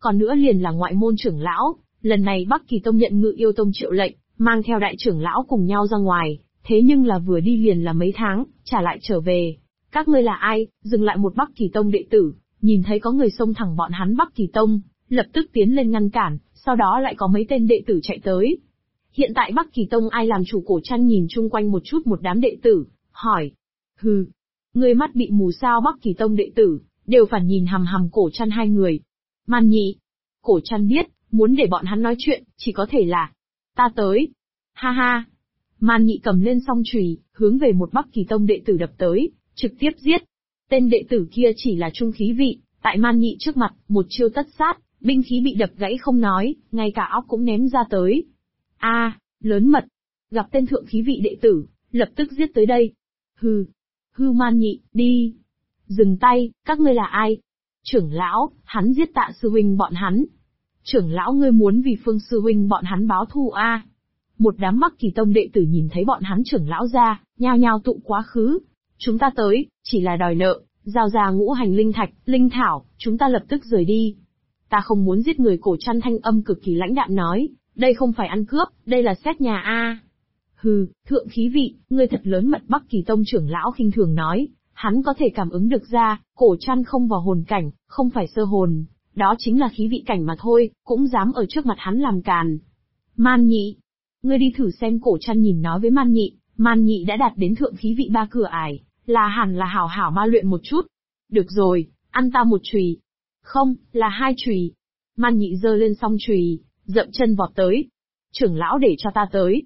còn nữa liền là ngoại môn trưởng lão. Lần này Bắc Kỳ Tông nhận Ngự Yêu Tông triệu lệnh, mang theo đại trưởng lão cùng nhau ra ngoài, thế nhưng là vừa đi liền là mấy tháng, trả lại trở về. Các ngươi là ai? Dừng lại một Bắc Kỳ Tông đệ tử, nhìn thấy có người xông thẳng bọn hắn Bắc Kỳ Tông, lập tức tiến lên ngăn cản, sau đó lại có mấy tên đệ tử chạy tới. Hiện tại Bắc Kỳ Tông ai làm chủ? Cổ Trăn nhìn chung quanh một chút một đám đệ tử, hỏi. Hừ, ngươi mắt bị mù sao? Bắc Kỳ Tông đệ tử đều phản nhìn hằm hằm Cổ Trăn hai người. Man Nhị. Cổ Trăn biết, muốn để bọn hắn nói chuyện, chỉ có thể là ta tới. Ha ha. Man Nhị cầm lên song chùy, hướng về một Bắc Kỳ Tông đệ tử đập tới, trực tiếp giết. Tên đệ tử kia chỉ là trung khí vị, tại Man Nhị trước mặt, một chiêu tất sát, binh khí bị đập gãy không nói, ngay cả óc cũng ném ra tới. Lớn mật. Gặp tên thượng khí vị đệ tử, lập tức giết tới đây. Hừ. Man Nhị, đi. Dừng tay, các ngươi là ai? Trưởng lão, hắn giết Tạ sư huynh bọn hắn. Trưởng lão, ngươi muốn vì Phương sư huynh bọn hắn báo thù a? Một đám Bắc Kỳ Tông đệ tử nhìn thấy bọn hắn trưởng lão ra, nhao nhao tụ quá khứ. Chúng ta tới, chỉ là đòi nợ, giao ra ngũ hành linh thạch, linh thảo, chúng ta lập tức rời đi. Ta không muốn giết người. Cổ Trăn thanh âm cực kỳ lãnh đạm nói, đây không phải ăn cướp, đây là xét nhà a. Hừ, thượng khí vị, ngươi thật lớn mật. Bắc Kỳ Tông trưởng lão khinh thường nói, hắn có thể cảm ứng được ra, Cổ Trăn không vào hồn cảnh, không phải sơ hồn, đó chính là khí vị cảnh mà thôi, cũng dám ở trước mặt hắn làm càn. Man Nhị, ngươi đi thử xem. Cổ Trăn nhìn nói với Man Nhị, Man Nhị đã đạt đến thượng khí vị 3 cửa ải, là hẳn là hảo hảo ma luyện một chút. Được rồi, ăn ta một chùy. Không, là 2 chùy. Man Nhị giơ lên song chùy, dậm chân vọt tới. Trưởng lão, để cho ta tới.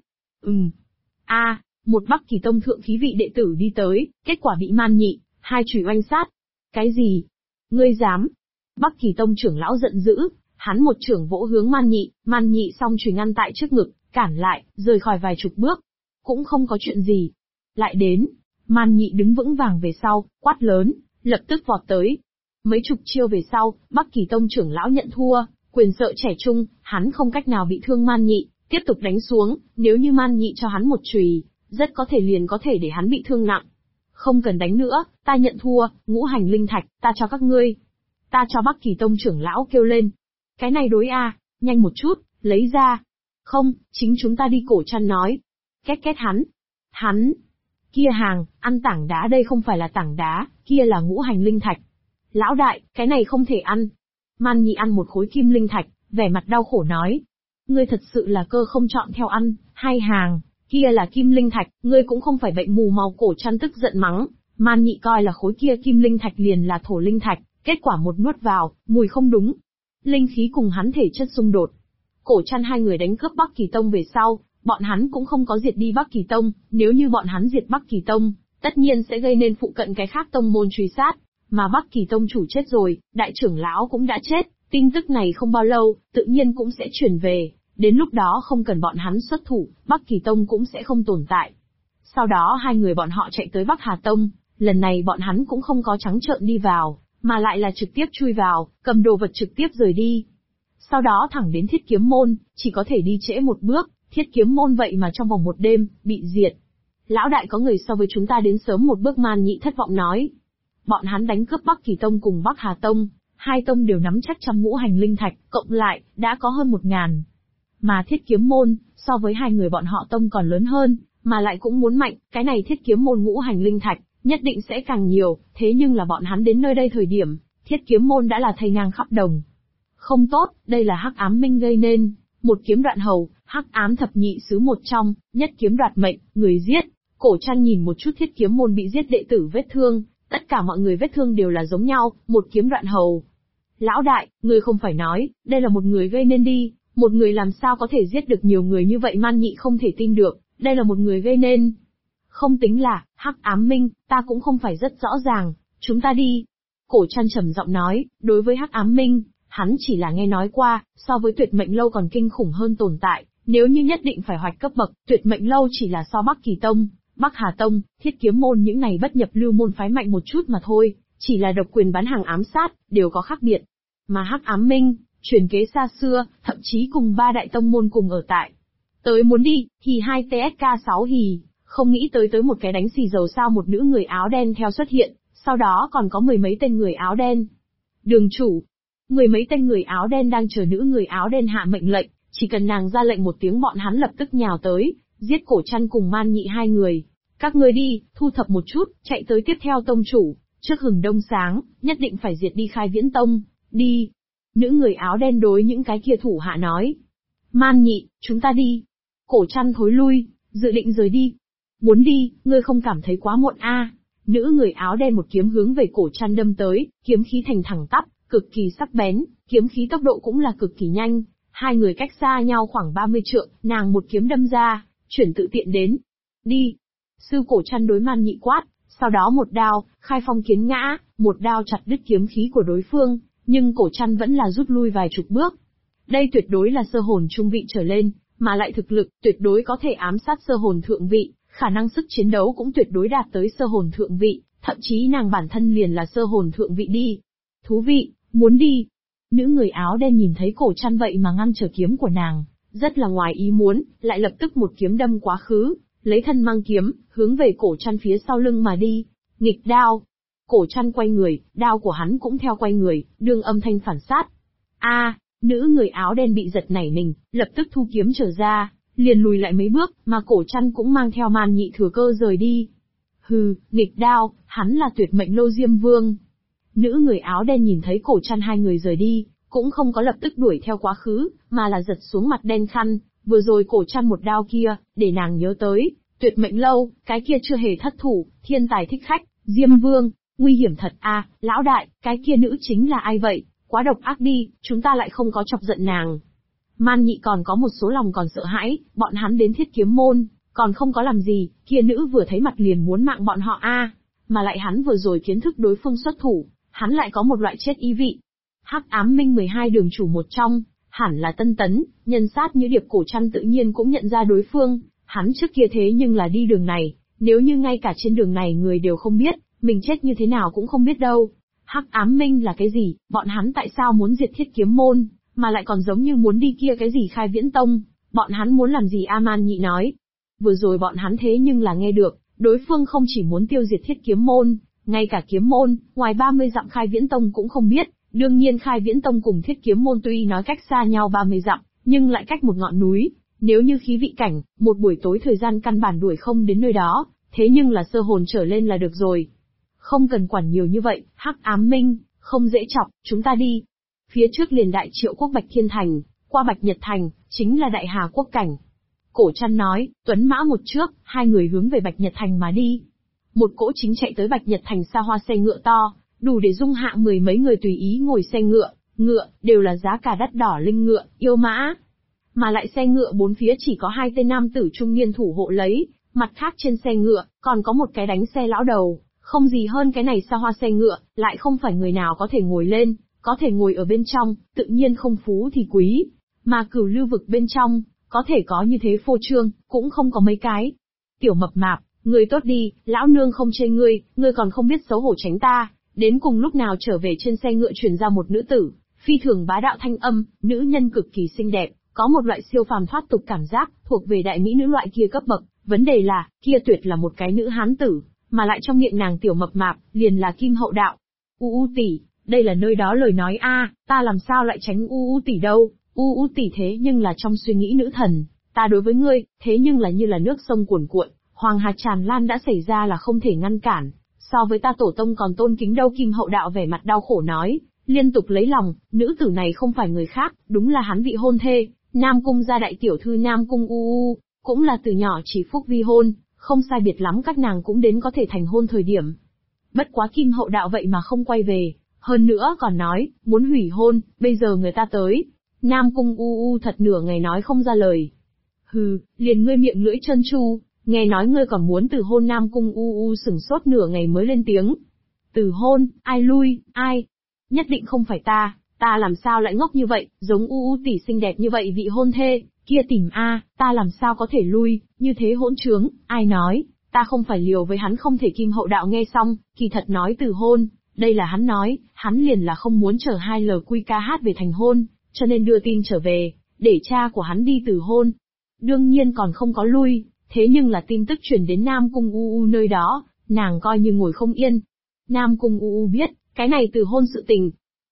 Một Bắc Kỳ Tông thượng khí vị đệ tử đi tới, kết quả bị Man Nhị 2 chùy oanh sát. Cái gì? Ngươi dám? Bắc Kỳ Tông trưởng lão giận dữ, hắn một chưởng vỗ hướng Man Nhị song chùy ngăn tại trước ngực, cản lại, rời khỏi vài chục bước. Cũng không có chuyện gì. Lại đến, Man Nhị đứng vững vàng về sau, quát lớn, lập tức vọt tới. Mấy chục chiêu về sau, Bắc Kỳ Tông trưởng lão nhận thua, quyền sợ trẻ trung, hắn không cách nào bị thương Man Nhị, tiếp tục đánh xuống, nếu như Man Nhị cho hắn một chùy, rất có thể liền có thể để hắn bị thương nặng. Không cần đánh nữa, ta nhận thua, ngũ hành linh thạch, ta cho các ngươi. Ta cho. Bắc Kỳ Tông trưởng lão kêu lên. Cái này đối a, nhanh một chút, lấy ra. Không, chính chúng ta đi. Cổ Trăn nói. Két hắn. Kia hàng, ăn tảng đá. Đây không phải là tảng đá, kia là ngũ hành linh thạch. Lão đại, cái này không thể ăn. Man Nhị ăn một khối kim linh thạch, vẻ mặt đau khổ nói. Ngươi thật sự là cơ không chọn theo ăn, hay hàng, kia là kim linh thạch, ngươi cũng không phải bệnh mù màu. Cổ Trăn tức giận mắng, Man Nhị coi là khối kia kim linh thạch liền là thổ linh thạch, kết quả một nuốt vào, mùi không đúng. Linh khí cùng hắn thể chất xung đột. Cổ Trăn hai người đánh cướp Bắc Kỳ Tông về sau, bọn hắn cũng không có diệt đi Bắc Kỳ Tông, nếu như bọn hắn diệt Bắc Kỳ Tông, tất nhiên sẽ gây nên phụ cận cái khác tông môn truy sát, mà Bắc Kỳ Tông chủ chết rồi, đại trưởng lão cũng đã chết, tin tức này không bao lâu, tự nhiên cũng sẽ truyền về, đến lúc đó không cần bọn hắn xuất thủ, Bắc Kỳ Tông cũng sẽ không tồn tại. Sau đó hai người bọn họ chạy tới Bắc Hà Tông, lần này bọn hắn cũng không có trắng trợn đi vào, mà lại là trực tiếp chui vào, cầm đồ vật trực tiếp rời đi. Sau đó thẳng đến Thiết Kiếm Môn, chỉ có thể đi trễ một bước, Thiết Kiếm Môn vậy mà trong vòng một đêm, bị diệt. Lão đại, có người so với chúng ta đến sớm một bước. Man Nhị thất vọng nói. Bọn hắn đánh cướp Bắc Kỳ Tông cùng Bắc Hà Tông, hai tông đều nắm chắc trăm ngũ hành linh thạch, cộng lại, đã có hơn 1000. Mà Thiết Kiếm Môn, so với hai người bọn họ tông còn lớn hơn, mà lại cũng muốn mạnh, cái này Thiết Kiếm Môn ngũ hành linh thạch, nhất định sẽ càng nhiều, thế nhưng là bọn hắn đến nơi đây thời điểm, Thiết Kiếm Môn đã là thây ngang khắp đồng. Không tốt, đây là Hắc Ám Minh gây nên, một kiếm đoạn hầu, Hắc Ám thập nhị sứ một trong, nhất kiếm đoạt mệnh, người giết. Cổ Trăn nhìn một chút Thiết Kiếm Môn bị giết đệ tử vết thương, tất cả mọi người vết thương đều là giống nhau, một kiếm đoạn hầu. Lão đại, người không phải nói, đây là một người gây nên đi, một người làm sao có thể giết được nhiều người như vậy? Man Nhị không thể tin được, đây là một người gây nên. Không tính là, Hắc Ám Minh, ta cũng không phải rất rõ ràng, chúng ta đi. Cổ Trăn trầm giọng nói, đối với Hắc Ám Minh, hắn chỉ là nghe nói qua, so với Tuyệt Mệnh Lâu còn kinh khủng hơn tồn tại, nếu như nhất định phải hoạch cấp bậc, Tuyệt Mệnh Lâu chỉ là so Bắc Kỳ Tông, Bắc Hà Tông, Thiết Kiếm Môn những này bất nhập lưu môn phái mạnh một chút mà thôi, chỉ là độc quyền bán hàng ám sát, đều có khác biệt. Mà Hắc Ám Minh, truyền kế xa xưa, thậm chí cùng 3 đại tông môn cùng ở tại. Tới muốn đi, hì 2 TSK 6 hì, không nghĩ tới một cái đánh xì dầu sao. Một nữ người áo đen theo xuất hiện, sau đó còn có 10 mấy tên người áo đen. Đường chủ, Mười mấy tên người áo đen đang chờ nữ người áo đen hạ mệnh lệnh, chỉ cần nàng ra lệnh một tiếng bọn hắn lập tức nhào tới, giết Cổ Trăn cùng Man Nhị hai người. Các ngươi đi, thu thập một chút, chạy tới tiếp theo tông chủ, trước hừng đông sáng, nhất định phải diệt đi Khai Viễn Tông, đi. Nữ người áo đen đối những cái kia thủ hạ nói. Man Nhị, chúng ta đi. Cổ Trăn thối lui, dự định rời đi. Muốn đi, ngươi không cảm thấy quá muộn Nữ người áo đen một kiếm hướng về Cổ Trăn đâm tới, kiếm khí thành thẳng tắp, cực kỳ sắc bén, kiếm khí tốc độ cũng là cực kỳ nhanh. Hai người cách xa nhau khoảng 30 trượng, nàng một kiếm đâm ra, chuyển tự tiện đến. Đi. Sư Cổ Trăn đối Man Nhị quát, sau đó một đao, khai phong kiến ngã, một đao chặt đứt kiếm khí của đối phương, nhưng Cổ Trăn vẫn là rút lui vài chục bước. Đây tuyệt đối là sơ hồn trung vị trở lên, mà lại thực lực tuyệt đối có thể ám sát sơ hồn thượng vị, khả năng sức chiến đấu cũng tuyệt đối đạt tới sơ hồn thượng vị, thậm chí nàng bản thân liền là sơ hồn thượng vị đi. Thú vị, muốn đi. Nữ người áo đen nhìn thấy Cổ Trăn vậy mà ngăn trở kiếm của nàng, rất là ngoài ý muốn, lại lập tức một kiếm đâm quá khứ, lấy thân mang kiếm, hướng về Cổ Trăn phía sau lưng mà đi. Nghịch đao. Cổ Trăn quay người, đao của hắn cũng theo quay người, đương âm thanh phản sát. Nữ người áo đen bị giật nảy mình, lập tức thu kiếm trở ra, liền lùi lại mấy bước, mà Cổ Trăn cũng mang theo Man Nhị thừa cơ rời đi. Hừ, nghịch đao, hắn là tuyệt mệnh Lô Diêm Vương. Nữ người áo đen nhìn thấy Cổ Trăn hai người rời đi, cũng không có lập tức đuổi theo quá khứ, mà là giật xuống mặt đen khăn, vừa rồi Cổ Trăn một đao kia, để nàng nhớ tới, tuyệt mệnh lâu, cái kia chưa hề thất thủ, thiên tài thích khách, Diêm Vương, nguy hiểm thật lão đại, cái kia nữ chính là ai vậy, quá độc ác đi, chúng ta lại không có chọc giận nàng. Man Nhị còn có một số lòng còn sợ hãi, bọn hắn đến Thiết Kiếm Môn, còn không có làm gì, kia nữ vừa thấy mặt liền muốn mạng bọn họ mà lại hắn vừa rồi kiến thức đối phương xuất thủ, hắn lại có một loại chết ý vị. Hắc Ám Minh 12 đường chủ một trong, hẳn là Tân Tấn, nhân sát như điệp. Cổ Trăn tự nhiên cũng nhận ra đối phương, hắn trước kia thế nhưng là đi đường này, nếu như ngay cả trên đường này người đều không biết, mình chết như thế nào cũng không biết đâu. Hắc Ám Minh là cái gì, bọn hắn tại sao muốn diệt Thiết Kiếm Môn, mà lại còn giống như muốn đi kia cái gì Khai Viễn Tông, bọn hắn muốn làm gì Man Nhị nói. Vừa rồi bọn hắn thế nhưng là nghe được, đối phương không chỉ muốn tiêu diệt Thiết Kiếm Môn, ngay cả Kiếm Môn, ngoài 30 dặm Khai Viễn Tông cũng không biết. Đương nhiên Khai Viễn Tông cùng Thiết Kiếm Môn tuy nói cách xa nhau 30 dặm, nhưng lại cách một ngọn núi, nếu như khí vị cảnh, một buổi tối thời gian căn bản đuổi không đến nơi đó, thế nhưng là sơ hồn trở lên là được rồi. Không cần quản nhiều như vậy, Hắc Ám Minh, không dễ chọc, chúng ta đi. Phía trước liền Đại Triệu quốc Bạch Thiên Thành, qua Bạch Nhật Thành, chính là Đại Hà quốc cảnh. Cổ Trăn nói, tuấn mã một trước, hai người hướng về Bạch Nhật Thành mà đi. Một cỗ chính chạy tới Bạch Nhật Thành xa hoa xe ngựa to, đủ để dung hạ mười mấy người tùy ý ngồi xe ngựa, đều là giá cả đắt đỏ linh ngựa, yêu mã. Mà lại xe ngựa bốn phía chỉ có hai tên nam tử trung niên thủ hộ lấy, mặt khác trên xe ngựa, còn có một cái đánh xe lão đầu, không gì hơn cái này xa hoa xe ngựa, lại không phải người nào có thể ngồi lên, có thể ngồi ở bên trong, tự nhiên không phú thì quý. Mà Cửu Lưu vực bên trong, có thể có như thế phô trương, cũng không có mấy cái. Tiểu mập mạp, người tốt đi, lão nương không chê ngươi còn không biết xấu hổ tránh ta. Đến cùng lúc nào trở về trên xe ngựa truyền ra một nữ tử, phi thường bá đạo thanh âm, nữ nhân cực kỳ xinh đẹp, có một loại siêu phàm thoát tục cảm giác, thuộc về đại mỹ nữ loại kia cấp bậc, vấn đề là, kia tuyệt là một cái nữ hán tử, mà lại trong miệng nàng tiểu mập mạp, liền là Kim Hậu Đạo. U tỷ, đây là nơi đó lời nói ta làm sao lại tránh U tỷ đâu, U tỷ thế nhưng là trong suy nghĩ nữ thần, ta đối với ngươi, thế nhưng là như là nước sông cuồn cuộn, hoàng hà tràn lan đã xảy ra là không thể ngăn cản. So với ta tổ tông còn tôn kính đâu. Kim Hậu Đạo vẻ mặt đau khổ nói, liên tục lấy lòng, nữ tử này không phải người khác, đúng là hắn vị hôn thê, Nam Cung gia đại tiểu thư Nam Cung cũng là từ nhỏ chỉ phúc vi hôn, không sai biệt lắm các nàng cũng đến có thể thành hôn thời điểm. Bất quá Kim Hậu Đạo vậy mà không quay về, hơn nữa còn nói, muốn hủy hôn, bây giờ người ta tới. Nam Cung thật nửa ngày nói không ra lời. Hừ, liền ngươi miệng lưỡi trơn tru. Nghe nói ngươi còn muốn từ hôn. Nam Cung sửng sốt nửa ngày mới lên tiếng. Từ hôn, ai lui, ai? Nhất định không phải ta làm sao lại ngốc như vậy, giống tỷ xinh đẹp như vậy vị hôn thê, kia tìm ta làm sao có thể lui, như thế hỗn trướng, ai nói, ta không phải liều với hắn không thể. Kim Hậu Đạo nghe xong, kỳ thật nói từ hôn, đây là hắn nói, hắn liền là không muốn chờ hai LQKH về thành hôn, cho nên đưa tin trở về, để cha của hắn đi từ hôn. Đương nhiên còn không có lui. Thế nhưng là tin tức truyền đến Nam Cung nơi đó, nàng coi như ngồi không yên. Nam Cung biết, cái này từ hôn sự tình.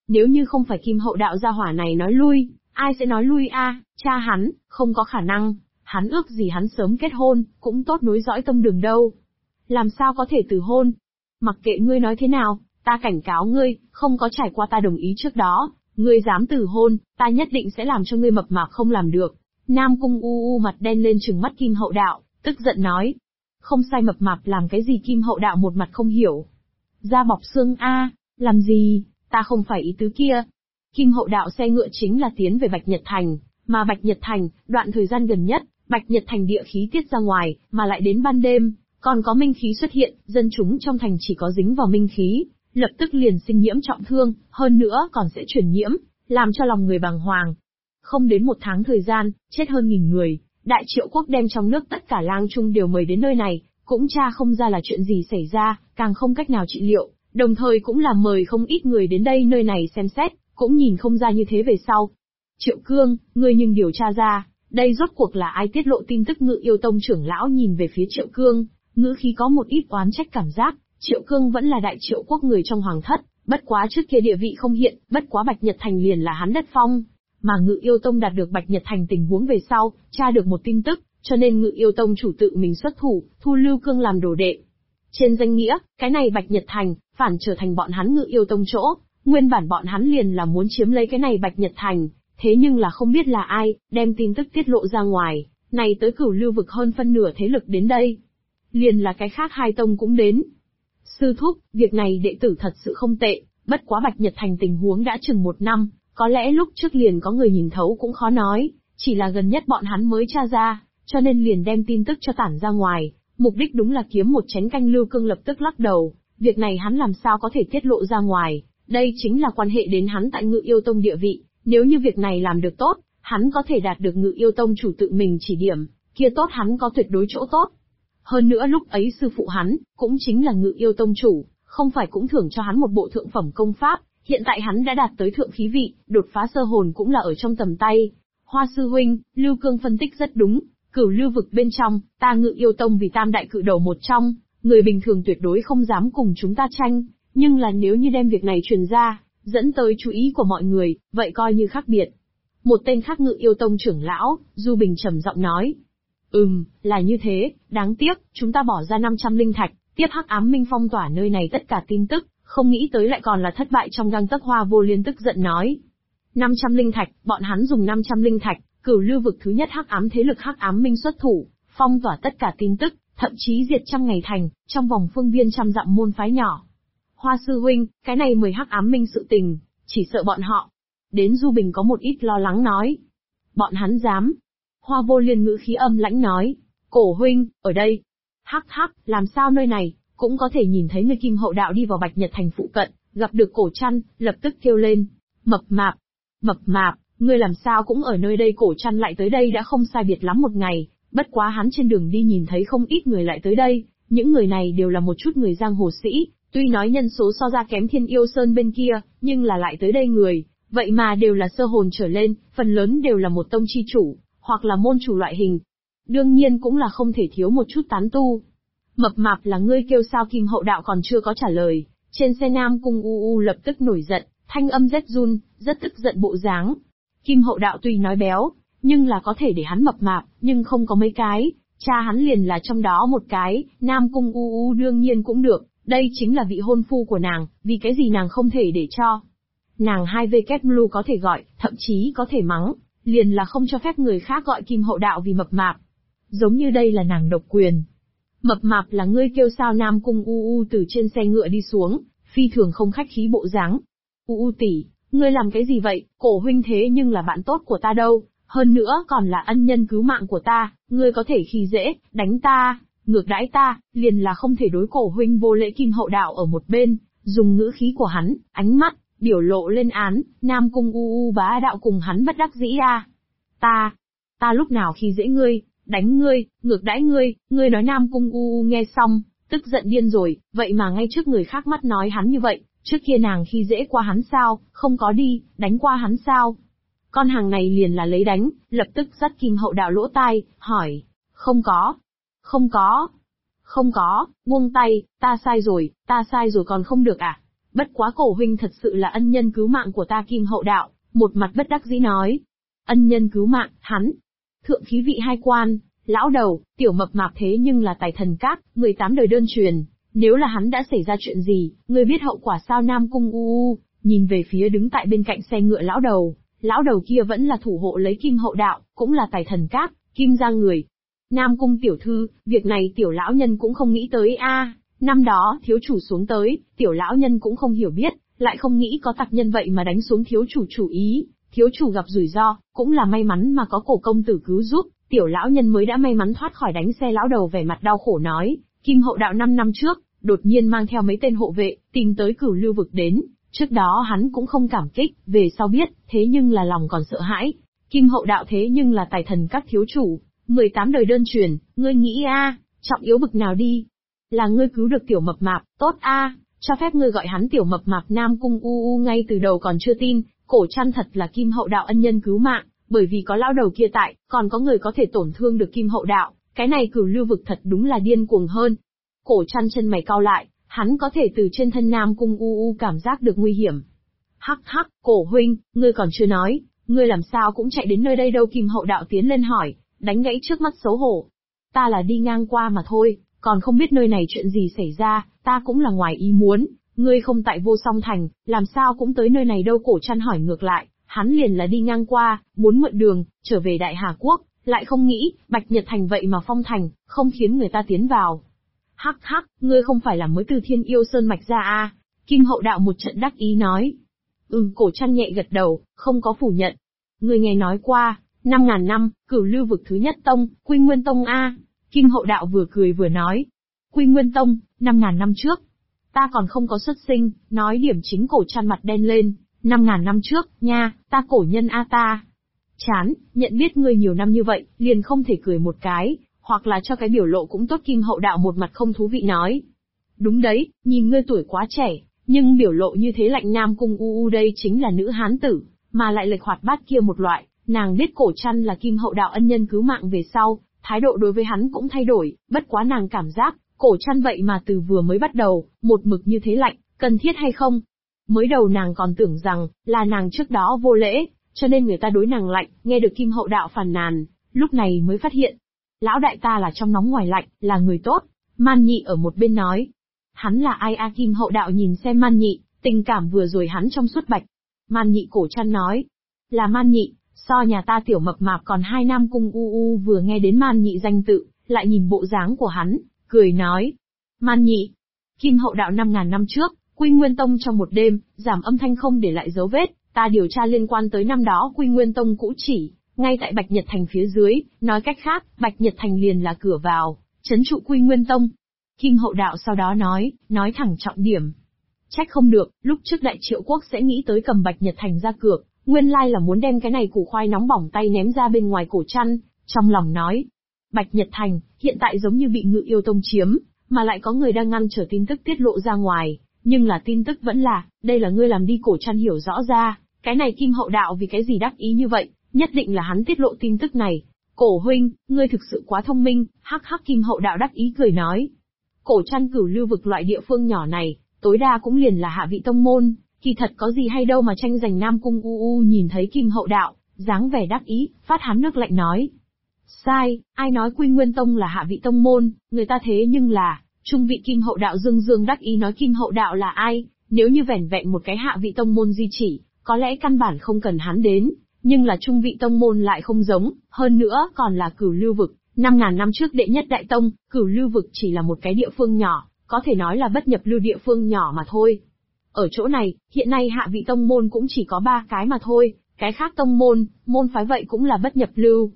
Nếu như không phải Kim Hậu Đạo gia hỏa này nói lui, ai sẽ nói lui a? Cha hắn, không có khả năng, hắn ước gì hắn sớm kết hôn, cũng tốt nối dõi tông đường đâu. Làm sao có thể từ hôn? Mặc kệ ngươi nói thế nào, ta cảnh cáo ngươi, không có trải qua ta đồng ý trước đó, ngươi dám từ hôn, ta nhất định sẽ làm cho ngươi mập mạp không làm được. Nam Cung U mặt đen lên trừng mắt Kim Hậu Đạo, tức giận nói. Không sai, mập mạp làm cái gì? Kim Hậu Đạo một mặt không hiểu. Da bọc xương a, làm gì, ta không phải ý tứ kia. Kim Hậu Đạo xe ngựa chính là tiến về Bạch Nhật Thành, mà Bạch Nhật Thành, đoạn thời gian gần nhất, Bạch Nhật Thành địa khí tiết ra ngoài, mà lại đến ban đêm, còn có minh khí xuất hiện, dân chúng trong thành chỉ có dính vào minh khí, lập tức liền sinh nhiễm trọng thương, hơn nữa còn sẽ truyền nhiễm, làm cho lòng người bàng hoàng. Không đến 1 tháng thời gian, chết hơn 1000 người, Đại Triệu quốc đem trong nước tất cả lang trung đều mời đến nơi này, cũng tra không ra là chuyện gì xảy ra, càng không cách nào trị liệu, đồng thời cũng là mời không ít người đến đây nơi này xem xét, cũng nhìn không ra như thế về sau. Triệu Cương, ngươi nhưng điều tra ra, đây rốt cuộc là ai tiết lộ tin tức? Ngự Yêu Tông trưởng lão nhìn về phía Triệu Cương, ngữ khí có một ít oán trách cảm giác. Triệu Cương vẫn là Đại Triệu quốc người trong hoàng thất, bất quá trước kia địa vị không hiện, bất quá Bạch Nhật Thành liền là hắn đất phong, mà Ngự Yêu Tông đạt được Bạch Nhật Thành tình huống về sau, tra được một tin tức, cho nên Ngự Yêu Tông chủ tự mình xuất thủ, thu Lưu Cương làm đồ đệ. Trên danh nghĩa, cái này Bạch Nhật Thành, phản trở thành bọn hắn Ngự Yêu Tông chỗ, nguyên bản bọn hắn liền là muốn chiếm lấy cái này Bạch Nhật Thành, thế nhưng là không biết là ai, đem tin tức tiết lộ ra ngoài, này tới Cửu Lưu vực hơn phân nửa thế lực đến đây. Liền là cái khác 2 tông cũng đến. Sư thúc, việc này đệ tử thật sự không tệ, bất quá Bạch Nhật Thành tình huống đã chừng 1 năm, có lẽ lúc trước liền có người nhìn thấu cũng khó nói, chỉ là gần nhất bọn hắn mới tra ra, cho nên liền đem tin tức cho tản ra ngoài, mục đích đúng là kiếm một chén canh. Lưu Cương lập tức lắc đầu, việc này hắn làm sao có thể tiết lộ ra ngoài, đây chính là quan hệ đến hắn tại Ngự Yêu Tông địa vị, nếu như việc này làm được tốt, hắn có thể đạt được Ngự Yêu Tông chủ tự mình chỉ điểm, kia tốt hắn có tuyệt đối chỗ tốt. Hơn nữa lúc ấy sư phụ hắn, cũng chính là Ngự Yêu Tông chủ, không phải cũng thưởng cho hắn một bộ thượng phẩm công pháp, hiện tại hắn đã đạt tới thượng khí vị, đột phá sơ hồn cũng là ở trong tầm tay. Hoa sư huynh, Lưu Cương phân tích rất đúng, Cửu Lưu vực bên trong, ta Ngự Yêu Tông vì tam đại cự đầu một trong, người bình thường tuyệt đối không dám cùng chúng ta tranh, nhưng là nếu như đem việc này truyền ra, dẫn tới chú ý của mọi người, vậy coi như khác biệt. Một tên khác Ngự Yêu Tông trưởng lão, Du Bình trầm giọng nói. Là như thế, đáng tiếc, chúng ta bỏ ra 500 linh thạch, tiếp Hắc Ám Minh phong tỏa nơi này tất cả tin tức, không nghĩ tới lại còn là thất bại trong gang tấc. Hoa Vô Liên tức giận nói. 500 linh thạch, bọn hắn dùng 500 linh thạch, Cửu Lưu vực thứ nhất Hắc Ám thế lực Hắc Ám Minh xuất thủ, phong tỏa tất cả tin tức, thậm chí diệt 100 ngày thành, trong vòng phương viên 100 dặm môn phái nhỏ. Hoa sư huynh, cái này 10 Hắc Ám Minh sự tình, chỉ sợ bọn họ. Đến Du Bình có một ít lo lắng nói. Bọn hắn dám. Hoa Vô Liên ngữ khí âm lãnh nói. Cổ huynh, ở đây. Hắc hắc, làm sao nơi này, cũng có thể nhìn thấy người Kim Hậu Đạo đi vào Bạch Nhật Thành phụ cận, gặp được Cổ Trăn, lập tức kêu lên. Mập mạp, ngươi làm sao cũng ở nơi đây? Cổ Trăn lại tới đây đã không sai biệt lắm 1 ngày, bất quá hắn trên đường đi nhìn thấy không ít người lại tới đây, những người này đều là một chút người giang hồ sĩ, tuy nói nhân số so ra kém Thiên Yêu Sơn bên kia, nhưng là lại tới đây người, vậy mà đều là sơ hồn trở lên, phần lớn đều là một tông chi chủ, hoặc là môn chủ loại hình. Đương nhiên cũng là không thể thiếu một chút tán tu. Mập mạp là ngươi kêu sao? Kim Hậu Đạo còn chưa có trả lời, trên xe Nam Cung lập tức nổi giận, thanh âm rét run, rất tức giận bộ dáng. Kim Hậu Đạo tuy nói béo, nhưng là có thể để hắn mập mạp, nhưng không có mấy cái, cha hắn liền là trong đó một cái. Nam Cung đương nhiên cũng được, đây chính là vị hôn phu của nàng, vì cái gì nàng không thể để cho. Nàng 2W có thể gọi, thậm chí có thể mắng, liền là không cho phép người khác gọi Kim Hậu Đạo vì mập mạp. Giống như đây là nàng độc quyền. Mập mạp là ngươi kêu sao? Nam Cung từ trên xe ngựa đi xuống, phi thường không khách khí bộ dáng. Tỷ, ngươi làm cái gì vậy? Cổ huynh thế nhưng là bạn tốt của ta đâu, hơn nữa còn là ân nhân cứu mạng của ta, ngươi có thể khi dễ, đánh ta, ngược đãi ta, liền là không thể đối Cổ huynh vô lễ. Kim Hậu Đạo ở một bên, dùng ngữ khí của hắn, ánh mắt, biểu lộ lên án. Nam Cung bá đạo cùng hắn bất đắc dĩ a. Ta lúc nào khi dễ ngươi, đánh ngươi, ngược đãi ngươi? Ngươi nói. Nam Cung nghe xong, tức giận điên rồi, vậy mà ngay trước người khác mắt nói hắn như vậy, trước kia nàng khi dễ qua hắn sao? Không có đi, đánh qua hắn sao? Con hàng này liền là lấy đánh, lập tức dắt Kim Hậu Đạo lỗ tai, hỏi. Không có, buông tay, ta sai rồi còn không được à? Bất quá Cổ huynh thật sự là ân nhân cứu mạng của ta. Kim Hậu Đạo một mặt bất đắc dĩ nói. Ân nhân cứu mạng, hắn. Thượng khí vị hai quan, lão đầu, tiểu mập mạp thế nhưng là tài thần các, 18 đời đơn truyền. Nếu là hắn đã xảy ra chuyện gì, ngươi biết hậu quả sao? Nam Cung nhìn về phía đứng tại bên cạnh xe ngựa lão đầu kia vẫn là thủ hộ lấy Kim Hậu Đạo, cũng là tài thần các, Kim gia người. Nam Cung tiểu thư, việc này tiểu lão nhân cũng không nghĩ tới a. Năm đó thiếu chủ xuống tới, tiểu lão nhân cũng không hiểu biết, lại không nghĩ có tặc nhân vậy mà đánh xuống thiếu chủ chủ ý. Thiếu chủ gặp rủi ro, cũng là may mắn mà có Cổ công tử cứu giúp, tiểu lão nhân mới đã may mắn thoát khỏi đánh xe. Lão đầu vẻ mặt đau khổ nói, Kim Hậu Đạo 5 năm trước, đột nhiên mang theo mấy tên hộ vệ, tìm tới Cửu Lưu vực đến. Trước đó hắn cũng không cảm kích, về sau biết, thế nhưng là lòng còn sợ hãi. Kim Hậu Đạo thế nhưng là tài thần các thiếu chủ, 18 đời đơn truyền, ngươi nghĩ trọng yếu bực nào đi. Là ngươi cứu được tiểu mập mạp, tốt cho phép ngươi gọi hắn tiểu mập mạp. Nam Cung ngay từ đầu còn chưa tin, Cổ Trăn thật là Kim Hậu Đạo ân nhân cứu mạng, bởi vì có lão đầu kia tại, còn có người có thể tổn thương được Kim Hậu Đạo, cái này Cửu Lưu vực thật đúng là điên cuồng hơn. Cổ Trăn chân mày cau lại, hắn có thể từ trên thân Nam Cung cảm giác được nguy hiểm. Hắc hắc, Cổ huynh, ngươi còn chưa nói, ngươi làm sao cũng chạy đến nơi đây đâu? Kim Hậu Đạo tiến lên hỏi, đánh gãy trước mắt xấu hổ. Ta là đi ngang qua mà thôi, còn không biết nơi này chuyện gì xảy ra, ta cũng là ngoài ý muốn, ngươi không tại Vô Song Thành, làm sao cũng tới nơi này đâu? Cổ Trăn hỏi ngược lại, hắn liền là đi ngang qua, muốn mượn đường, trở về Đại Hà Quốc, lại không nghĩ, Bạch Nhật Thành vậy mà phong thành, không khiến người ta tiến vào. Hắc hắc, ngươi không phải là mới từ Thiên Yêu Sơn mạch ra Kim Hậu Đạo một trận đắc ý nói. Cổ Trăn nhẹ gật đầu, không có phủ nhận. Ngươi nghe nói qua, 5.000 năm, Cửu Lưu vực thứ nhất tông, Quy Nguyên Tông Kim Hậu Đạo vừa cười vừa nói. Quy Nguyên Tông, 5.000 năm trước. Ta còn không có xuất sinh, nói điểm chính. Cổ Trăn mặt đen lên, 5.000 năm trước, nha, ta cổ nhân ta. Chán, nhận biết ngươi nhiều năm như vậy, liền không thể cười một cái, hoặc là cho cái biểu lộ cũng tốt. Kim Hậu Đạo một mặt không thú vị nói. Đúng đấy, nhìn ngươi tuổi quá trẻ, nhưng biểu lộ như thế lạnh. Nam Cung đây chính là nữ hán tử, mà lại lệch hoạt bát kia một loại. Nàng biết Cổ Trăn là Kim Hậu Đạo ân nhân cứu mạng về sau, thái độ đối với hắn cũng thay đổi, bất quá nàng cảm giác, Cổ Trăn vậy mà từ vừa mới bắt đầu, một mực như thế lạnh, cần thiết hay không? Mới đầu nàng còn tưởng rằng, là nàng trước đó vô lễ, cho nên người ta đối nàng lạnh. Nghe được Kim Hậu Đạo phàn nàn, lúc này mới phát hiện. Lão đại ta là trong nóng ngoài lạnh, là người tốt. Man Nhị ở một bên nói. Hắn là ai Kim Hậu Đạo nhìn xem Man Nhị, tình cảm vừa rồi hắn trong suốt bạch. Man Nhị. Cổ Trăn nói. Là Man Nhị, so nhà ta tiểu mập mạp còn hai. Nam Cung vừa nghe đến Man Nhị danh tự, lại nhìn bộ dáng của hắn, cười nói. Man Nhị. Kim Hậu Đạo 5.000 năm trước, Quy Nguyên Tông trong một đêm, giảm âm thanh không để lại dấu vết, ta điều tra liên quan tới năm đó Quy Nguyên Tông cũ chỉ, ngay tại Bạch Nhật Thành phía dưới, nói cách khác, Bạch Nhật Thành liền là cửa vào, trấn trụ Quy Nguyên Tông. Kim Hậu Đạo sau đó nói thẳng trọng điểm. Trách không được, lúc trước Đại Triệu Quốc sẽ nghĩ tới cầm Bạch Nhật Thành ra cược, nguyên lai là muốn đem cái này củ khoai nóng bỏng tay ném ra bên ngoài. Cổ Trăn, trong lòng nói. Bạch Nhật Thành, hiện tại giống như bị Ngự Yêu Tông chiếm, mà lại có người đang ngăn trở tin tức tiết lộ ra ngoài, nhưng là tin tức vẫn là, đây là ngươi làm đi. Cổ Trăn hiểu rõ ra, cái này Kim Hậu Đạo vì cái gì đắc ý như vậy, nhất định là hắn tiết lộ tin tức này. Cổ huynh, ngươi thực sự quá thông minh, hắc hắc. Kim Hậu Đạo đắc ý cười nói. Cổ Trăn Cửu Lưu vực loại địa phương nhỏ này, tối đa cũng liền là hạ vị tông môn, kỳ thật có gì hay đâu mà tranh giành. Nam Cung nhìn thấy Kim Hậu Đạo, dáng vẻ đắc ý, phát hắn nước lạnh nói. Sai, ai nói Quy Nguyên Tông là hạ vị tông môn, người ta thế nhưng là, trung vị. Kim Hậu Đạo dương đắc ý nói. Kim Hậu Đạo là ai, nếu như vẻn vẹn một cái hạ vị tông môn di chỉ, có lẽ căn bản không cần hắn đến, nhưng là trung vị tông môn lại không giống, hơn nữa còn là Cửu Lưu vực, 5.000 năm trước đệ nhất đại tông. Cửu Lưu vực chỉ là một cái địa phương nhỏ, có thể nói là bất nhập lưu địa phương nhỏ mà thôi. Ở chỗ này, hiện nay hạ vị tông môn cũng chỉ có 3 cái mà thôi, cái khác tông môn, môn phái vậy cũng là bất nhập lưu.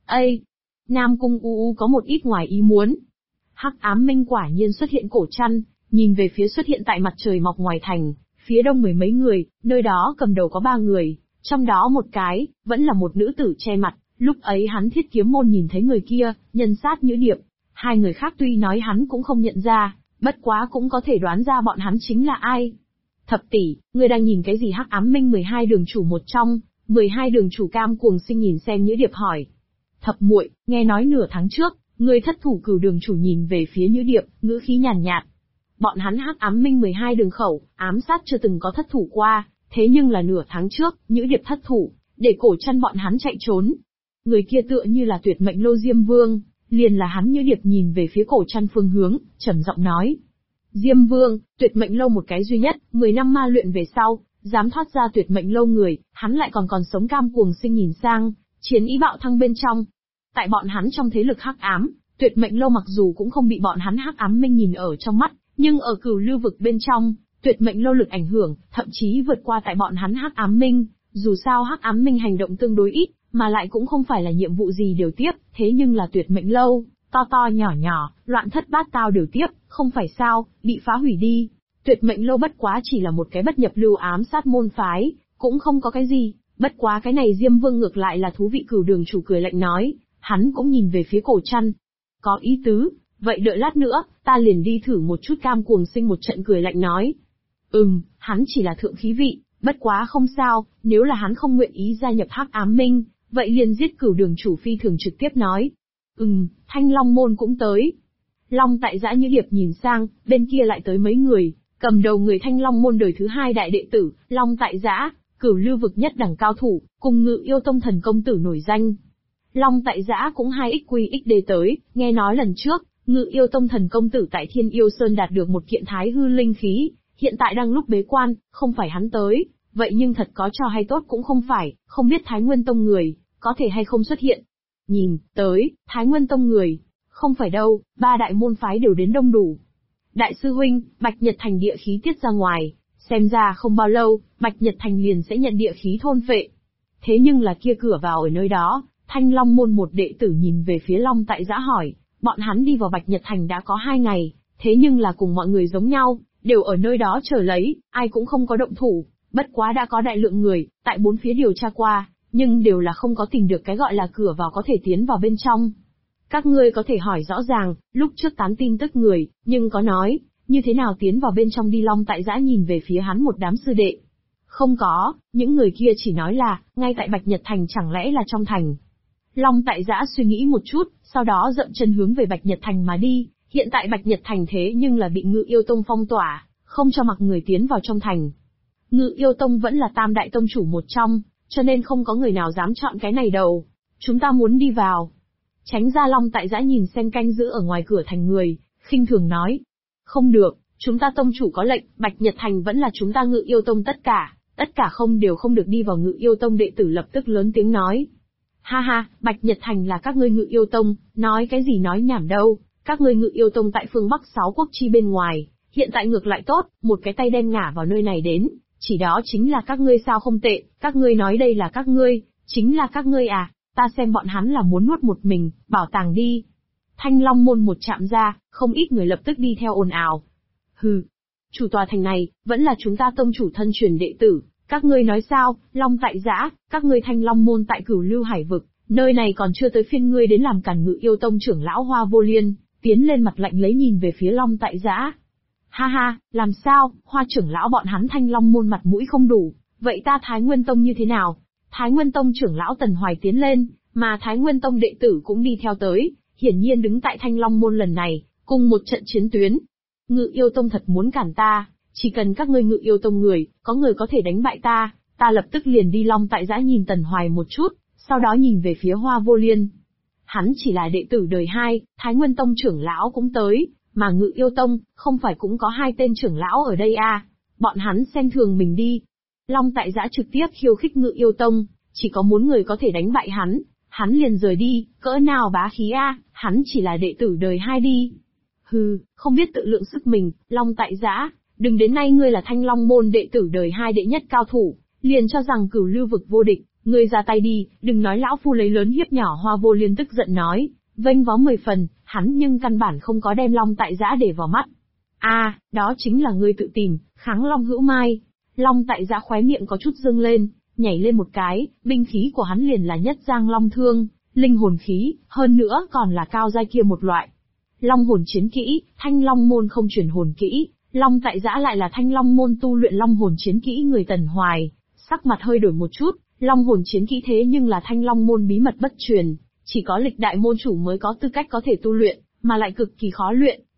Nam Cung có một ít ngoài ý muốn. Hắc ám minh quả nhiên xuất hiện. Cổ Trăn nhìn về phía xuất hiện tại mặt trời mọc ngoài thành, phía đông mười mấy người, nơi đó cầm đầu có 3 người, trong đó một cái, vẫn là một nữ tử che mặt. Lúc ấy hắn Thiết Kiếm môn nhìn thấy người kia, nhân sát nhữ điệp. 2 người khác tuy nói hắn cũng không nhận ra, bất quá cũng có thể đoán ra bọn hắn chính là ai. Thập tỷ, ngươi đang nhìn cái gì? Hắc ám minh 12 đường chủ một trong, 12 đường chủ Cam Cuồng Sinh nhìn xem Nhữ Điệp hỏi. Thập muội, nghe nói nửa tháng trước, ngươi thất thủ Cửu đường chủ nhìn về phía Nhữ Điệp, ngữ khí nhàn nhạt. Bọn hắn Hắc Ám Minh 12 đường khẩu, ám sát chưa từng có thất thủ qua, thế nhưng là nửa tháng trước, Nhữ Điệp thất thủ, để cổ chân bọn hắn chạy trốn. Người kia tựa như là Tuyệt Mệnh Lô Diêm Vương, liền là hắn. Nhữ Điệp nhìn về phía cổ chân phương hướng, trầm giọng nói. Diêm Vương, Tuyệt Mệnh Lâu một cái duy nhất, 10 năm ma luyện về sau, dám thoát ra Tuyệt Mệnh Lâu người, hắn lại còn sống cam cuồng sinh nhìn sang, chiến ý bạo thăng bên trong. Tại bọn hắn trong thế lực hắc ám, Tuyệt Mệnh Lâu mặc dù cũng không bị bọn hắn Hắc Ám Minh nhìn ở trong mắt, nhưng ở Cửu Lưu vực bên trong, Tuyệt Mệnh Lâu lực ảnh hưởng, thậm chí vượt qua tại bọn hắn Hắc Ám Minh. Dù sao Hắc Ám Minh hành động tương đối ít, mà lại cũng không phải là nhiệm vụ gì đều tiếp, thế nhưng là Tuyệt Mệnh Lâu, to to nhỏ nhỏ, loạn thất bát tao đều tiếp, không phải sao, bị phá hủy đi. Tuyệt Mệnh Lâu bất quá chỉ là một cái bất nhập lưu ám sát môn phái, cũng không có cái gì, bất quá cái này Diêm Vương ngược lại là thú vị. Cửu Đường chủ cười lạnh nói, hắn cũng nhìn về phía cổ chăn. Có ý tứ, vậy đợi lát nữa, ta liền đi thử một chút. Cam cuồng sinh một trận cười lạnh nói. Hắn chỉ là thượng khí vị, bất quá không sao, nếu là hắn không nguyện ý gia nhập Hắc Ám Minh, vậy liền giết. Cửu Đường chủ phi thường trực tiếp nói. Thanh Long môn cũng tới. Long Tại Giã Nhữ Điệp nhìn sang, bên kia lại tới mấy người, cầm đầu người Thanh Long môn đời thứ 2 đại đệ tử, Long Tại Giã, Cửu Lưu vực nhất đẳng cao thủ, cùng Ngự Yêu Tông thần công tử nổi danh. Long Tại Giã cũng 2XQXD tới, nghe nói lần trước, Ngự Yêu Tông thần công tử tại Thiên Yêu Sơn đạt được một kiện thái hư linh khí, hiện tại đang lúc bế quan, không phải hắn tới, vậy nhưng thật có cho hay tốt cũng không phải, không biết Thái Nguyên Tông người, có thể hay không xuất hiện. Nhìn, tới, Thái Nguyên Tông người, không phải đâu, 3 đại môn phái đều đến đông đủ. Đại sư huynh, Bạch Nhật Thành địa khí tiết ra ngoài, xem ra không bao lâu, Bạch Nhật Thành liền sẽ nhận địa khí thôn phệ. Thế nhưng là kia cửa vào ở nơi đó, Thanh Long môn một đệ tử nhìn về phía Long Tại Giã hỏi, bọn hắn đi vào Bạch Nhật Thành đã có 2 ngày, thế nhưng là cùng mọi người giống nhau, đều ở nơi đó chờ lấy, ai cũng không có động thủ, bất quá đã có đại lượng người, tại 4 phía điều tra qua, nhưng đều là không có tìm được cái gọi là cửa vào có thể tiến vào bên trong. Các ngươi có thể hỏi rõ ràng, lúc trước tán tin tức người, nhưng có nói, như thế nào tiến vào bên trong đi. Long Tại Giã nhìn về phía hắn một đám sư đệ. Không có, những người kia chỉ nói là, ngay tại Bạch Nhật Thành. Chẳng lẽ là trong thành? Long Tại Giã suy nghĩ một chút, sau đó dậm chân hướng về Bạch Nhật Thành mà đi. Hiện tại Bạch Nhật Thành thế nhưng là bị Ngự Yêu Tông phong tỏa, không cho mặc người tiến vào trong thành. Ngự Yêu Tông vẫn là tam đại tông chủ một trong, cho nên không có người nào dám chọn cái này đâu. Chúng ta muốn đi vào. Tránh ra. Long Tại Giã nhìn xem canh giữ ở ngoài cửa thành người, khinh thường nói. Không được, chúng ta tông chủ có lệnh, Bạch Nhật Thành vẫn là chúng ta Ngự Yêu Tông tất cả không đều không được đi vào. Ngự Yêu Tông đệ tử lập tức lớn tiếng nói. Ha ha, Bạch Nhật Thành là các ngươi Ngự Yêu Tông, nói cái gì nói nhảm đâu, các ngươi Ngự Yêu Tông tại phương Bắc 6 quốc chi bên ngoài, hiện tại ngược lại tốt, một cái tay đem ngả vào nơi này đến, chỉ đó chính là các ngươi sao không tệ, các ngươi nói đây là các ngươi, chính là các ngươi à, ta xem bọn hắn là muốn nuốt một mình, bảo tàng đi. Thanh Long môn một chạm ra, không ít người lập tức đi theo ồn ào. Hừ, chủ tòa thành này, vẫn là chúng ta tông chủ thân truyền đệ tử, các ngươi nói sao? Long Tại Giã, các ngươi Thanh Long môn tại Cửu Lưu Hải vực, nơi này còn chưa tới phiên ngươi đến làm cản. Ngự Yêu Tông trưởng lão Hoa Vô Liên tiến lên mặt lạnh lấy nhìn về phía Long Tại Giã. Ha ha, làm sao? Hoa trưởng lão bọn hắn Thanh Long môn mặt mũi không đủ, vậy ta Thái Nguyên Tông như thế nào? Thái Nguyên Tông trưởng lão Tần Hoài tiến lên, mà Thái Nguyên Tông đệ tử cũng đi theo tới, hiển nhiên đứng tại Thanh Long môn lần này, cùng một trận chiến tuyến. Ngự Yêu Tông thật muốn cản ta, chỉ cần các ngươi Ngự Yêu Tông người, có người có thể đánh bại ta, ta lập tức liền đi. Long Tại Giã nhìn Tần Hoài một chút, sau đó nhìn về phía Hoa Vô Liên. Hắn chỉ là đệ tử đời 2, Thái Nguyên Tông trưởng lão cũng tới, mà Ngự Yêu Tông, không phải cũng có 2 tên trưởng lão ở đây à, bọn hắn xem thường mình đi. Long Tại Giã trực tiếp khiêu khích Ngự Yêu Tông, chỉ có muốn người có thể đánh bại hắn liền rời đi, cỡ nào bá khí a, hắn chỉ là đệ tử đời 2 đi. Hừ, không biết tự lượng sức mình, Long Tại Giã, đừng đến nay ngươi là Thanh Long môn đệ tử đời 2 đệ nhất cao thủ, liền cho rằng Cửu Lưu vực vô địch, ngươi ra tay đi, đừng nói lão phu lấy lớn hiếp nhỏ. Hoa Vô Liên tức giận nói, vênh vó 10 phần, hắn nhưng căn bản không có đem Long Tại Giã để vào mắt. À, đó chính là ngươi tự tìm, kháng Long Hữu Mai. Long Tại Giã khóe miệng có chút dương lên, nhảy lên một cái, binh khí của hắn liền là Nhất Giang Long Thương, linh hồn khí, hơn nữa còn là cao giai kia một loại. Long hồn chiến kỹ, Thanh Long môn không truyền hồn kỹ, Long Tại Giã lại là Thanh Long môn tu luyện long hồn chiến kỹ. Người Tần Hoài, sắc mặt hơi đổi một chút, long hồn chiến kỹ thế nhưng là Thanh Long môn bí mật bất truyền, chỉ có lịch đại môn chủ mới có tư cách có thể tu luyện, mà lại cực kỳ khó luyện,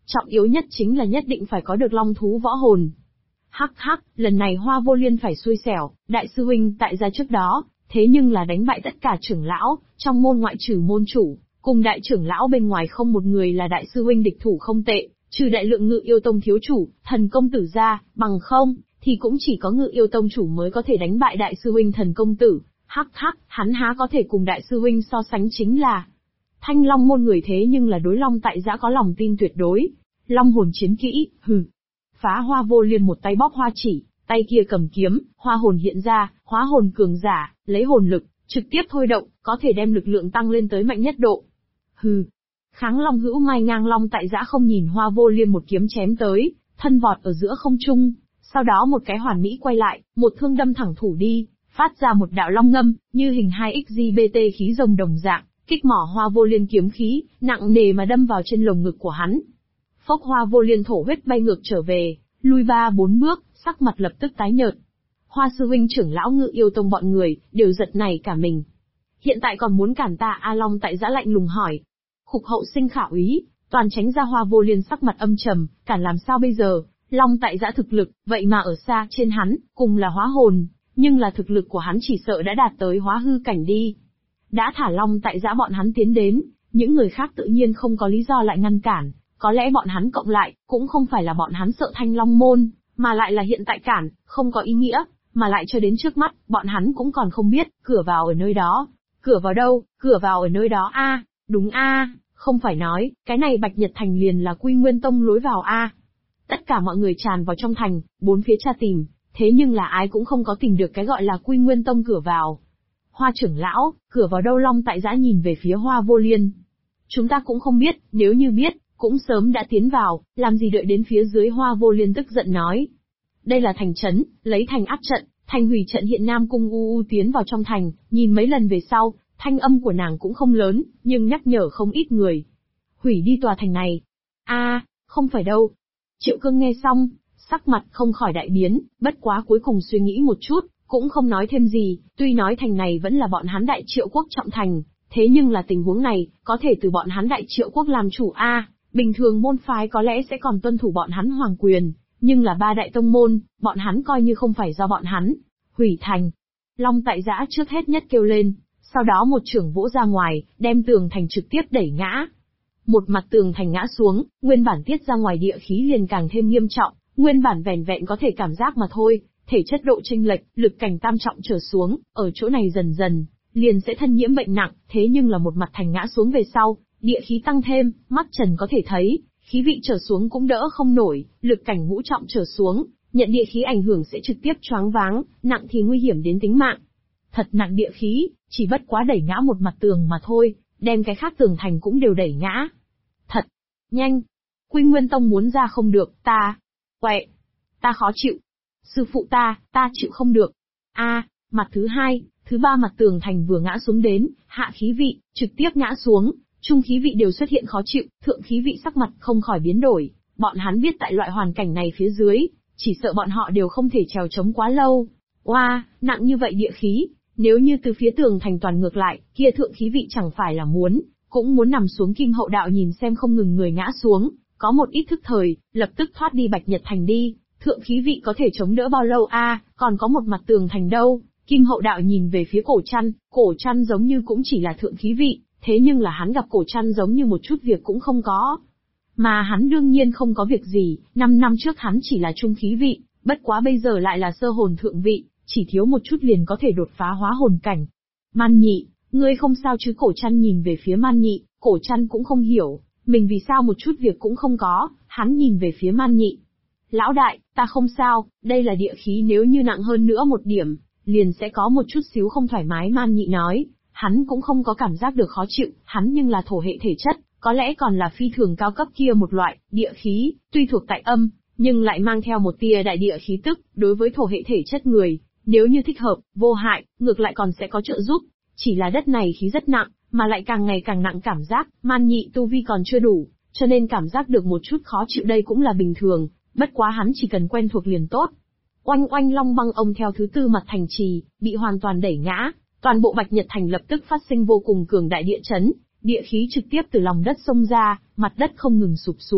trọng yếu nhất chính là nhất định phải có được long thú võ hồn. Hắc hắc, lần này Hoa Vô Liên phải xui xẻo, đại sư huynh tại gia trước đó, thế nhưng là đánh bại tất cả trưởng lão, trong môn ngoại trừ môn chủ, cùng đại trưởng lão bên ngoài không một người là đại sư huynh địch thủ không tệ, trừ đại lượng Ngự Yêu Tông thiếu chủ, Thần Công Tử ra, bằng không, thì cũng chỉ có Ngự Yêu Tông chủ mới có thể đánh bại đại sư huynh Thần Công Tử. Hắc hắc, hắn há có thể cùng đại sư huynh so sánh chính là. Thanh Long môn người thế nhưng là đối Long tại giã có lòng tin tuyệt đối. Long hồn chiến kỹ, hừ. Phá Hoa Vô Liên một tay bóp hoa chỉ, tay kia cầm kiếm, hoa hồn hiện ra, hóa hồn cường giả, lấy hồn lực, trực tiếp thôi động, có thể đem lực lượng tăng lên tới mạnh nhất độ. Hừ. Kháng Long hữu mai ngang Long tại giã không nhìn Hoa Vô Liên một kiếm chém tới, thân vọt ở giữa không trung, sau đó một cái hoàn mỹ quay lại, một thương đâm thẳng thủ đi, phát ra một đạo long ngâm, như hình 2XGBT khí rồng đồng dạng, kích mỏ Hoa Vô Liên kiếm khí, nặng nề mà đâm vào trên lồng ngực của hắn. Phốc, Hoa Vô Liên thổ huyết bay ngược trở về, lui 3-4 bước, sắc mặt lập tức tái nhợt. Hoa sư huynh trưởng lão Ngự Yêu Tông bọn người, đều giật nảy cả mình. Hiện tại còn muốn cản ta A Long tại giã lạnh lùng hỏi. Khục hậu sinh khả úy, toàn tránh ra. Hoa Vô Liên sắc mặt âm trầm, cản làm sao bây giờ, Long tại giã thực lực, vậy mà ở xa trên hắn, cùng là hóa hồn, nhưng là thực lực của hắn chỉ sợ đã đạt tới hóa hư cảnh đi. Đã thả Long tại giã bọn hắn tiến đến, những người khác tự nhiên không có lý do lại ngăn cản, có lẽ bọn hắn cộng lại, cũng không phải là bọn hắn sợ Thanh Long môn, mà lại là hiện tại cản, không có ý nghĩa, mà lại cho đến trước mắt, bọn hắn cũng còn không biết, cửa vào ở nơi đó. Cửa vào đâu? Cửa vào ở nơi đó a, đúng a, không phải nói, cái này Bạch Nhật Thành liền là Quy Nguyên Tông lối vào a. Tất cả mọi người tràn vào trong thành, bốn phía tra tìm, thế nhưng là ai cũng không có tìm được cái gọi là Quy Nguyên Tông cửa vào. Hoa trưởng lão, cửa vào đâu? Long tại giã nhìn về phía Hoa Vô Liên. Chúng ta cũng không biết, nếu như biết, cũng sớm đã tiến vào, làm gì đợi đến phía dưới. Hoa Vô Liên tức giận nói. Đây là thành trấn, lấy thành áp trận, thành hủy trận. Hiện Nam Cung U tiến vào trong thành, nhìn mấy lần về sau, thanh âm của nàng cũng không lớn, nhưng nhắc nhở không ít người. Hủy đi tòa thành này. A, không phải đâu. Triệu Cương nghe xong, sắc mặt không khỏi đại biến, bất quá cuối cùng suy nghĩ một chút, cũng không nói thêm gì, tuy nói thành này vẫn là bọn hắn Đại Triệu Quốc trọng thành, thế nhưng là tình huống này, có thể từ bọn hắn Đại Triệu Quốc làm chủ a, bình thường môn phái có lẽ sẽ còn tuân thủ bọn hắn hoàng quyền, nhưng là ba đại tông môn, bọn hắn coi như không phải do bọn hắn. Hủy thành. Long tại giã trước hết nhất kêu lên, sau đó một chưởng vỗ ra ngoài, đem tường thành trực tiếp đẩy ngã. Một mặt tường thành ngã xuống, nguyên bản tiết ra ngoài địa khí liền càng thêm nghiêm trọng, nguyên bản vẻn vẹn có thể cảm giác mà thôi, thể chất độ chênh lệch, lực cảnh tam trọng trở xuống, ở chỗ này dần dần, liền sẽ thân nhiễm bệnh nặng, thế nhưng là một mặt thành ngã xuống về sau, địa khí tăng thêm, mắt trần có thể thấy, khí vị trở xuống cũng đỡ không nổi, lực cảnh ngũ trọng trở xuống, nhận địa khí ảnh hưởng sẽ trực tiếp choáng váng, nặng thì nguy hiểm đến tính mạng. Thật nặng địa khí, chỉ bất quá đẩy ngã một mặt tường mà thôi, đem cái khác tường thành cũng đều đẩy ngã. Thật nhanh. Quy Nguyên Tông muốn ra không được, quẹ, ta khó chịu. Sư phụ ta chịu không được. A, mặt thứ hai, thứ ba mặt tường thành vừa ngã xuống đến, hạ khí vị, trực tiếp ngã xuống, trung khí vị đều xuất hiện khó chịu, thượng khí vị sắc mặt không khỏi biến đổi, bọn hắn biết tại loại hoàn cảnh này phía dưới, chỉ sợ bọn họ đều không thể trèo chống quá lâu. Oa, nặng như vậy địa khí, nếu như từ phía tường thành toàn ngược lại, kia thượng khí vị chẳng phải là cũng muốn nằm xuống. Kim Hậu Đạo nhìn xem không ngừng người ngã xuống, có một ít thức thời, lập tức thoát đi Bạch Nhật Thành đi, thượng khí vị có thể chống đỡ bao lâu a, còn có một mặt tường thành đâu. Kim Hậu Đạo nhìn về phía Cổ Trăn giống như cũng chỉ là thượng khí vị, thế nhưng là hắn gặp Cổ Trăn giống như một chút việc cũng không có. Mà hắn đương nhiên không có việc gì, 5 năm trước hắn chỉ là trung khí vị, bất quá bây giờ lại là sơ hồn thượng vị, chỉ thiếu một chút liền có thể đột phá hóa hồn cảnh. Man Nhị, ngươi không sao chứ? Cổ Trăn nhìn về phía Man Nhị, Cổ Trăn cũng không hiểu, mình vì sao một chút việc cũng không có, hắn nhìn về phía Man Nhị. Lão đại, ta không sao, đây là địa khí, nếu như nặng hơn nữa một điểm, liền sẽ có một chút xíu không thoải mái. Man Nhị nói, hắn cũng không có cảm giác được khó chịu, hắn nhưng là thổ hệ thể chất, có lẽ còn là phi thường cao cấp kia một loại, địa khí, tuy thuộc tại âm, nhưng lại mang theo một tia đại địa khí tức, đối với thổ hệ thể chất người, nếu như thích hợp, vô hại, ngược lại còn sẽ có trợ giúp. Chỉ là đất này khí rất nặng, mà lại càng ngày càng nặng, cảm giác, Man Nhị tu vi còn chưa đủ, cho nên cảm giác được một chút khó chịu đây cũng là bình thường, bất quá hắn chỉ cần quen thuộc liền tốt. Oanh oanh, Long Băng Ông theo thứ tư mặt thành trì, bị hoàn toàn đẩy ngã, toàn bộ Bạch Nhật Thành lập tức phát sinh vô cùng cường đại địa chấn, địa khí trực tiếp từ lòng đất xông ra, mặt đất không ngừng sụp xuống,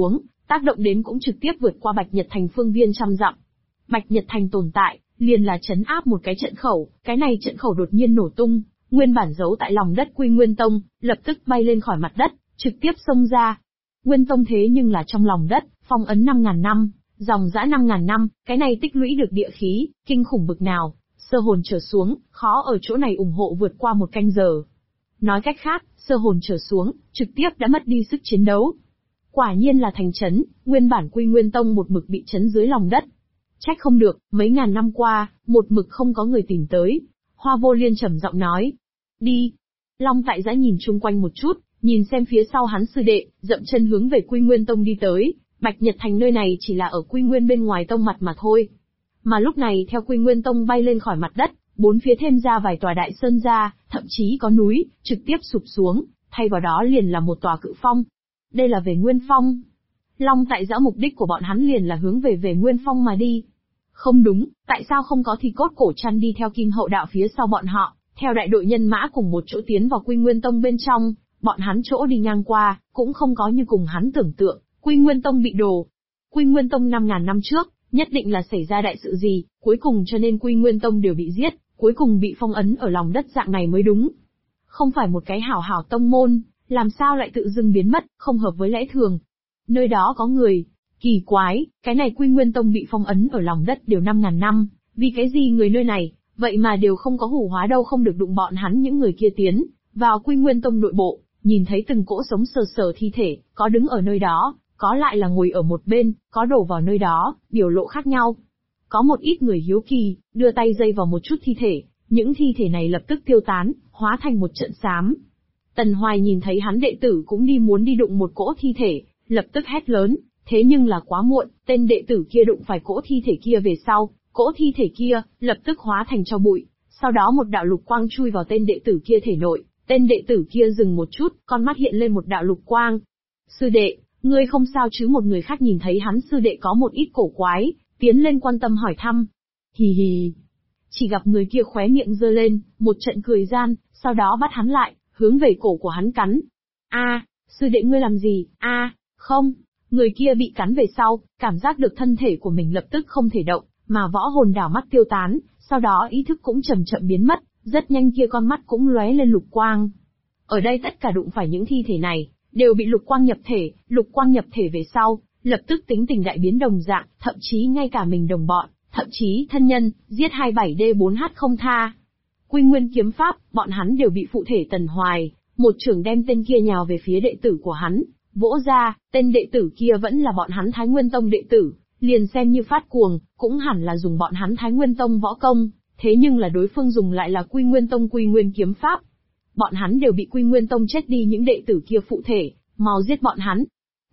tác động đến cũng trực tiếp vượt qua Bạch Nhật Thành phương viên trăm dặm. Bạch Nhật Thành tồn tại, liền là trấn áp một cái trận khẩu, cái này trận khẩu đột nhiên nổ tung, nguyên bản giấu tại lòng đất Quy Nguyên Tông, lập tức bay lên khỏi mặt đất, trực tiếp xông ra. Nguyên Tông thế nhưng là trong lòng đất, phong ấn 5.000 năm, dòng dã 5.000 năm, cái này tích lũy được địa khí, kinh khủng bực nào, sơ hồn trở xuống, khó ở chỗ này ủng hộ vượt qua một canh giờ. Nói cách khác, sơ hồn trở xuống, trực tiếp đã mất đi sức chiến đấu. Quả nhiên là thành trấn, nguyên bản Quy Nguyên Tông một mực bị trấn dưới lòng đất. Trách không được, mấy ngàn năm qua, một mực không có người tìm tới. Hoa Vô Liên trầm giọng nói. Đi. Long Tại Giã nhìn chung quanh một chút, nhìn xem phía sau hắn sư đệ, dậm chân hướng về Quy Nguyên Tông đi tới. Bạch Nhật Thành nơi này chỉ là ở Quy Nguyên bên ngoài tông mặt mà thôi. Mà lúc này theo Quy Nguyên Tông bay lên khỏi mặt đất, bốn phía thêm ra vài tòa đại sơn ra, thậm chí có núi, trực tiếp sụp xuống, thay vào đó liền là một tòa cự phong. Đây là về Nguyên Phong. Long Tại Giã mục đích của bọn hắn liền là hướng về Nguyên Phong mà đi. Không đúng, tại sao không có thi cốt cổ trăn đi theo Kim Hậu Đạo phía sau bọn họ, theo đại đội nhân mã cùng một chỗ tiến vào Quy Nguyên Tông bên trong, bọn hắn chỗ đi ngang qua, cũng không có như cùng hắn tưởng tượng, Quy Nguyên Tông bị đổ. Quy Nguyên Tông 5.000 năm trước, nhất định là xảy ra đại sự gì, cuối cùng cho nên Quy Nguyên Tông đều bị giết, cuối cùng bị phong ấn ở lòng đất dạng này mới đúng. Không phải một cái hảo hảo tông môn, làm sao lại tự dưng biến mất, không hợp với lẽ thường. Nơi đó có người. Kỳ quái, cái này Quy Nguyên Tông bị phong ấn ở lòng đất đều 5.000 năm, vì cái gì người nơi này, vậy mà đều không có hủ hóa đâu không được đụng bọn hắn những người kia tiến vào Quy Nguyên Tông nội bộ, nhìn thấy từng cỗ sống sờ sờ thi thể, có đứng ở nơi đó, có lại là ngồi ở một bên, có đổ vào nơi đó, biểu lộ khác nhau. Có một ít người hiếu kỳ, đưa tay dây vào một chút thi thể, những thi thể này lập tức tiêu tán, hóa thành một trận xám. Tần Hoài nhìn thấy hắn đệ tử cũng muốn đi đụng một cỗ thi thể, lập tức hét lớn. Thế nhưng là quá muộn, tên đệ tử kia đụng phải cỗ thi thể kia về sau, cỗ thi thể kia, lập tức hóa thành tro bụi, sau đó một đạo lục quang chui vào tên đệ tử kia thể nội, tên đệ tử kia dừng một chút, con mắt hiện lên một đạo lục quang. Sư đệ, ngươi không sao chứ? Một người khác nhìn thấy hắn sư đệ có một ít cổ quái, tiến lên quan tâm hỏi thăm. Hì hì. Chỉ gặp người kia khóe miệng giơ lên, một trận cười gian, sau đó bắt hắn lại, hướng về cổ của hắn cắn. A, sư đệ ngươi làm gì? A, không. Người kia bị cắn về sau, cảm giác được thân thể của mình lập tức không thể động, mà võ hồn đảo mắt tiêu tán, sau đó ý thức cũng chậm chậm biến mất, rất nhanh kia con mắt cũng lóe lên lục quang. Ở đây tất cả đụng phải những thi thể này, đều bị lục quang nhập thể về sau, lập tức tính tình đại biến đồng dạng, thậm chí ngay cả mình đồng bọn, thậm chí thân nhân, giết 27D4H không tha. Quy Nguyên kiếm pháp, bọn hắn đều bị phụ thể Tần Hoài, một trưởng đem tên kia nhào về phía đệ tử của hắn. Vỗ ra, tên đệ tử kia vẫn là bọn hắn Thái Nguyên Tông đệ tử, liền xem như phát cuồng, cũng hẳn là dùng bọn hắn Thái Nguyên Tông võ công, thế nhưng là đối phương dùng lại là Quy Nguyên Tông Quy Nguyên kiếm pháp. Bọn hắn đều bị Quy Nguyên Tông chết đi những đệ tử kia phụ thể, mau giết bọn hắn.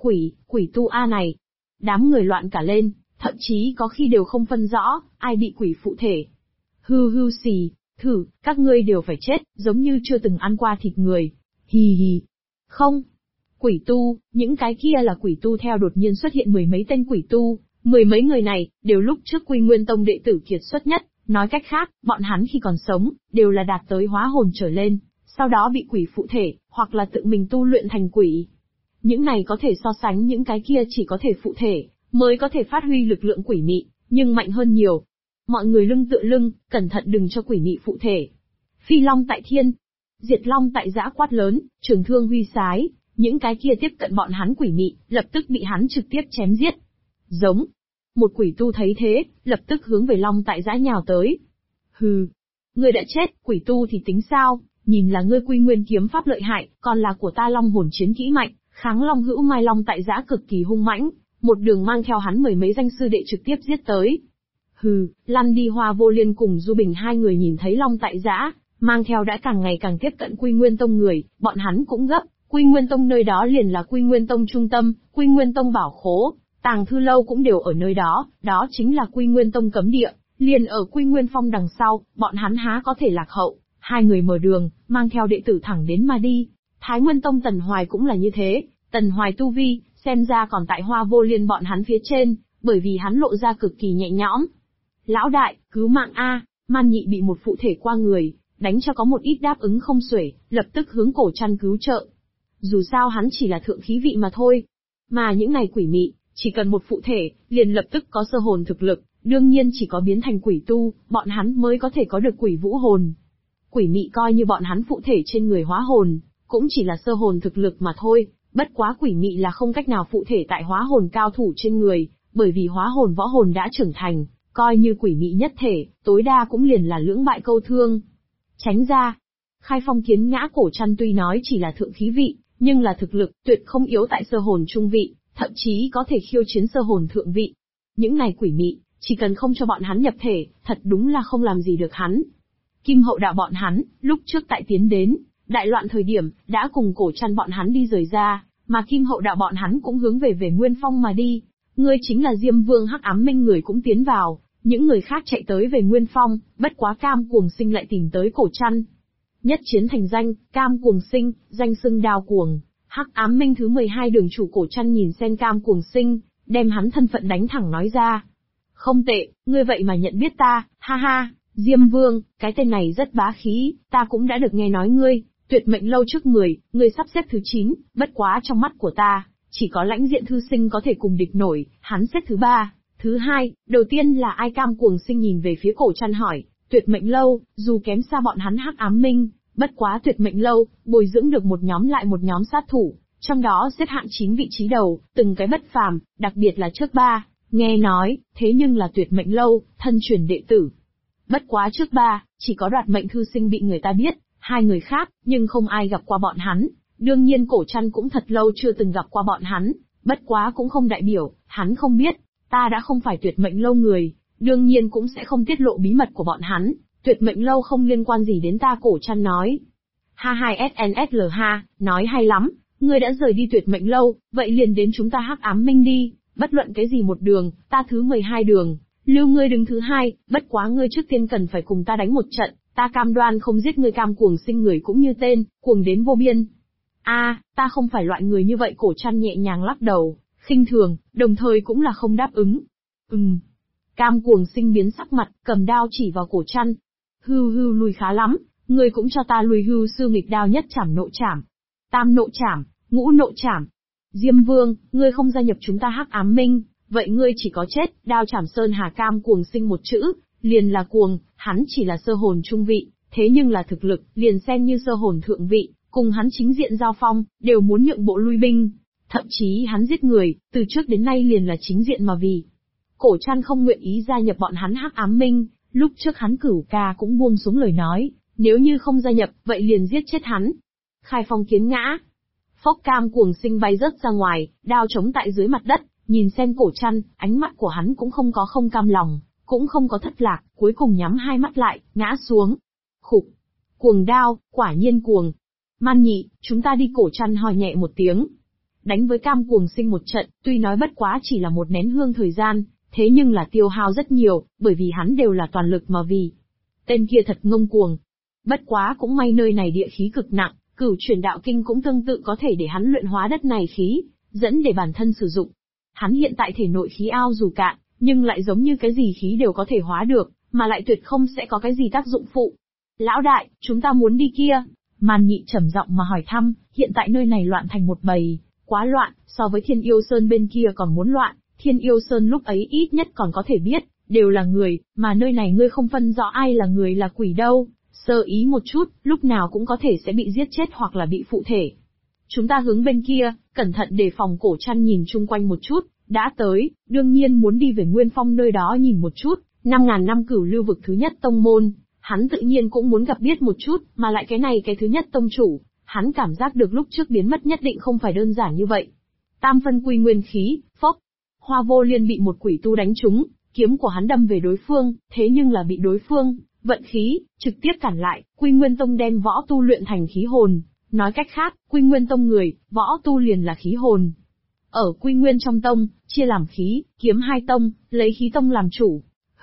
Quỷ tu A này. Đám người loạn cả lên, thậm chí có khi đều không phân rõ, ai bị quỷ phụ thể. Hư xì, thử, các ngươi đều phải chết, giống như chưa từng ăn qua thịt người. Hì hì. Không. Quỷ tu, những cái kia là quỷ tu theo đột nhiên xuất hiện mười mấy tên quỷ tu, mười mấy người này, đều lúc trước Quy Nguyên Tông đệ tử kiệt xuất nhất, nói cách khác, bọn hắn khi còn sống, đều là đạt tới hóa hồn trở lên, sau đó bị quỷ phụ thể, hoặc là tự mình tu luyện thành quỷ. Những này có thể so sánh những cái kia chỉ có thể phụ thể, mới có thể phát huy lực lượng quỷ mị, nhưng mạnh hơn nhiều. Mọi người lưng tựa lưng, cẩn thận đừng cho quỷ mị phụ thể. Phi Long tại thiên, Diệt Long tại giã quát lớn, trường thương huy sái. Những cái kia tiếp cận bọn hắn quỷ mị, lập tức bị hắn trực tiếp chém giết. Giống. Một quỷ tu thấy thế, lập tức hướng về Long tại giã nhào tới. Hừ. Ngươi đã chết, quỷ tu thì tính sao, nhìn là ngươi Quy Nguyên kiếm pháp lợi hại, còn là của ta Long hồn chiến kỹ mạnh, kháng Long hữu mai Long tại giã cực kỳ hung mãnh, một đường mang theo hắn mười mấy danh sư đệ trực tiếp giết tới. Hừ, lăn đi. Hoa Vô Liên cùng Du Bình hai người nhìn thấy Long tại giã, mang theo đã càng ngày càng tiếp cận Quy Nguyên Tông người, bọn hắn cũng gấp. Quy Nguyên Tông nơi đó liền là Quy Nguyên Tông trung tâm, Quy Nguyên Tông bảo khố, tàng thư lâu cũng đều ở nơi đó, đó chính là Quy Nguyên Tông cấm địa, liền ở Quy Nguyên Phong đằng sau, bọn hắn há có thể lạc hậu. Hai người mở đường, mang theo đệ tử thẳng đến mà đi. Thái Nguyên Tông Tần Hoài cũng là như thế, Tần Hoài tu vi, xem ra còn tại Hoa Vô Liên bọn hắn phía trên, bởi vì hắn lộ ra cực kỳ nhẹ nhõm. Lão đại, cứu mạng A, Man Nhị bị một phụ thể qua người, đánh cho có một ít đáp ứng không xuể, lập tức hướng Cổ Trăn cứu trợ. Dù sao hắn chỉ là thượng khí vị mà thôi. Mà những này quỷ mị, chỉ cần một phụ thể, liền lập tức có sơ hồn thực lực, đương nhiên chỉ có biến thành quỷ tu, bọn hắn mới có thể có được quỷ vũ hồn. Quỷ mị coi như bọn hắn phụ thể trên người hóa hồn, cũng chỉ là sơ hồn thực lực mà thôi, bất quá quỷ mị là không cách nào phụ thể tại hóa hồn cao thủ trên người, bởi vì hóa hồn võ hồn đã trưởng thành, coi như quỷ mị nhất thể, tối đa cũng liền là lưỡng bại câu thương. Tránh ra. Khai Phong Kiến Ngã Cổ Trăn tuy nói chỉ là thượng khí vị, nhưng là thực lực tuyệt không yếu tại sơ hồn trung vị, thậm chí có thể khiêu chiến sơ hồn thượng vị. Những này quỷ mị, chỉ cần không cho bọn hắn nhập thể, thật đúng là không làm gì được hắn. Kim Hậu đạo bọn hắn, lúc trước tại tiến đến, đại loạn thời điểm, đã cùng Cổ Trăn bọn hắn đi rời ra, mà Kim Hậu đạo bọn hắn cũng hướng về Nguyên Phong mà đi. Ngươi chính là Diêm Vương Hắc Ám Minh người cũng tiến vào, những người khác chạy tới về Nguyên Phong, bất quá Cam Cuồng Sinh lại tìm tới Cổ Trăn. Nhất chiến thành danh, Cam Cuồng Sinh, danh xưng Đao Cuồng, Hắc Ám Minh thứ 12 đường chủ Cổ Trăn nhìn xem Cam Cuồng Sinh, đem hắn thân phận đánh thẳng nói ra. Không tệ, ngươi vậy mà nhận biết ta, ha ha, Diêm Vương, cái tên này rất bá khí, ta cũng đã được nghe nói ngươi, tuyệt mệnh lâu trước 10, ngươi sắp xếp thứ 9, bất quá trong mắt của ta, chỉ có Lãnh Diện thư sinh có thể cùng địch nổi, hắn xếp thứ 3. Thứ 2, đầu tiên là ai? Cam Cuồng Sinh nhìn về phía Cổ Trăn hỏi, Tuyệt Mệnh Lâu, dù kém xa bọn hắn Hắc Ám Minh, bất quá Tuyệt Mệnh Lâu, bồi dưỡng được một nhóm lại một nhóm sát thủ, trong đó xếp hạng 9 vị trí đầu, từng cái bất phàm, đặc biệt là trước 3, nghe nói, thế nhưng là Tuyệt Mệnh Lâu, thân truyền đệ tử. Bất quá trước 3, chỉ có Đoạt Mệnh thư sinh bị người ta biết, 2 người khác, nhưng không ai gặp qua bọn hắn, đương nhiên Cổ Trăn cũng thật lâu chưa từng gặp qua bọn hắn, bất quá cũng không đại biểu, hắn không biết. Ta đã không phải Tuyệt Mệnh Lâu người, đương nhiên cũng sẽ không tiết lộ bí mật của bọn hắn, Tuyệt Mệnh Lâu không liên quan gì đến ta. Cổ Trăn nói. Ha, nói hay lắm, ngươi đã rời đi Tuyệt Mệnh Lâu, vậy liền đến chúng ta Hắc Ám Minh đi, bất luận cái gì một đường, ta thứ 12 đường, lưu ngươi đứng thứ 2, bất quá ngươi trước tiên cần phải cùng ta đánh một trận, ta cam đoan không giết ngươi. Cam Cuồng Sinh người cũng như tên, cuồng đến vô biên. Ta không phải loại người như vậy. Cổ Trăn nhẹ nhàng lắc đầu, khinh thường, đồng thời cũng là không đáp ứng. Cam Cuồng Sinh biến sắc mặt, cầm đao chỉ vào Cổ Trăn. Hưu lùi khá lắm, ngươi cũng cho ta lùi. Hưu sư nghịch đao nhất chảm nộ chảm, tam nộ chảm, ngũ nộ chảm. Diêm Vương, ngươi không gia nhập chúng ta Hắc Ám Minh, vậy ngươi chỉ có chết. Đao chảm Sơn Hà. Cam Cuồng Sinh một chữ, liền là cuồng, hắn chỉ là sơ hồn trung vị, thế nhưng là thực lực, liền xem như sơ hồn thượng vị, cùng hắn chính diện giao phong, đều muốn nhượng bộ lui binh. Thậm chí hắn giết người, từ trước đến nay liền là chính diện mà vì. Cổ Trăn không nguyện ý gia nhập bọn hắn Hắc Ám Minh, lúc trước hắn Cửu Ca cũng buông xuống lời nói, nếu như không gia nhập, vậy liền giết chết hắn. Khai Phong Kiến Ngã. Phốc. Cam Cuồng Sinh bay rớt ra ngoài, đao chống tại dưới mặt đất, nhìn xem Cổ Trăn, ánh mắt của hắn cũng không có không cam lòng, cũng không có thất lạc, cuối cùng nhắm hai mắt lại, ngã xuống. Khục. Cuồng đao, quả nhiên cuồng. Man Nhị, chúng ta đi. Cổ Trăn hò nhẹ một tiếng. Đánh với Cam Cuồng Sinh một trận, tuy nói bất quá chỉ là một nén hương thời gian, thế nhưng là tiêu hao rất nhiều, bởi vì hắn đều là toàn lực mà vì. Tên kia thật ngông cuồng. Bất quá cũng may nơi này địa khí cực nặng, Cửu Chuyển Đạo Kinh cũng tương tự có thể để hắn luyện hóa đất này khí, dẫn để bản thân sử dụng. Hắn hiện tại thể nội khí ao dù cạn, nhưng lại giống như cái gì khí đều có thể hóa được, mà lại tuyệt không sẽ có cái gì tác dụng phụ. Lão đại, chúng ta muốn đi kia. Man Nhị trầm giọng mà hỏi thăm, hiện tại nơi này loạn thành một bầy, quá loạn, so với Thiên Yêu Sơn bên kia còn muốn loạn. Thiên Yêu Sơn lúc ấy ít nhất còn có thể biết, đều là người, mà nơi này ngươi không phân rõ ai là người là quỷ đâu, sơ ý một chút, lúc nào cũng có thể sẽ bị giết chết hoặc là bị phụ thể. Chúng ta hướng bên kia, cẩn thận đề phòng. Cổ Trăn nhìn chung quanh một chút, đã tới, đương nhiên muốn đi về Nguyên Phong nơi đó nhìn một chút, 5.000 năm cửu lưu vực thứ nhất tông môn, hắn tự nhiên cũng muốn gặp biết một chút, mà lại cái này cái thứ nhất tông chủ, hắn cảm giác được lúc trước biến mất nhất định không phải đơn giản như vậy. Tam phân quy nguyên khí, phốc. Hoa Vô Liên bị một quỷ tu đánh trúng, kiếm của hắn đâm về đối phương, thế nhưng là bị đối phương vận khí trực tiếp cản lại. Quy Nguyên Tông đem võ tu luyện thành khí hồn, nói cách khác, Quy Nguyên Tông người, võ tu liền là khí hồn. Ở Quy Nguyên trong tông, chia làm khí, kiếm hai tông, lấy khí tông làm chủ.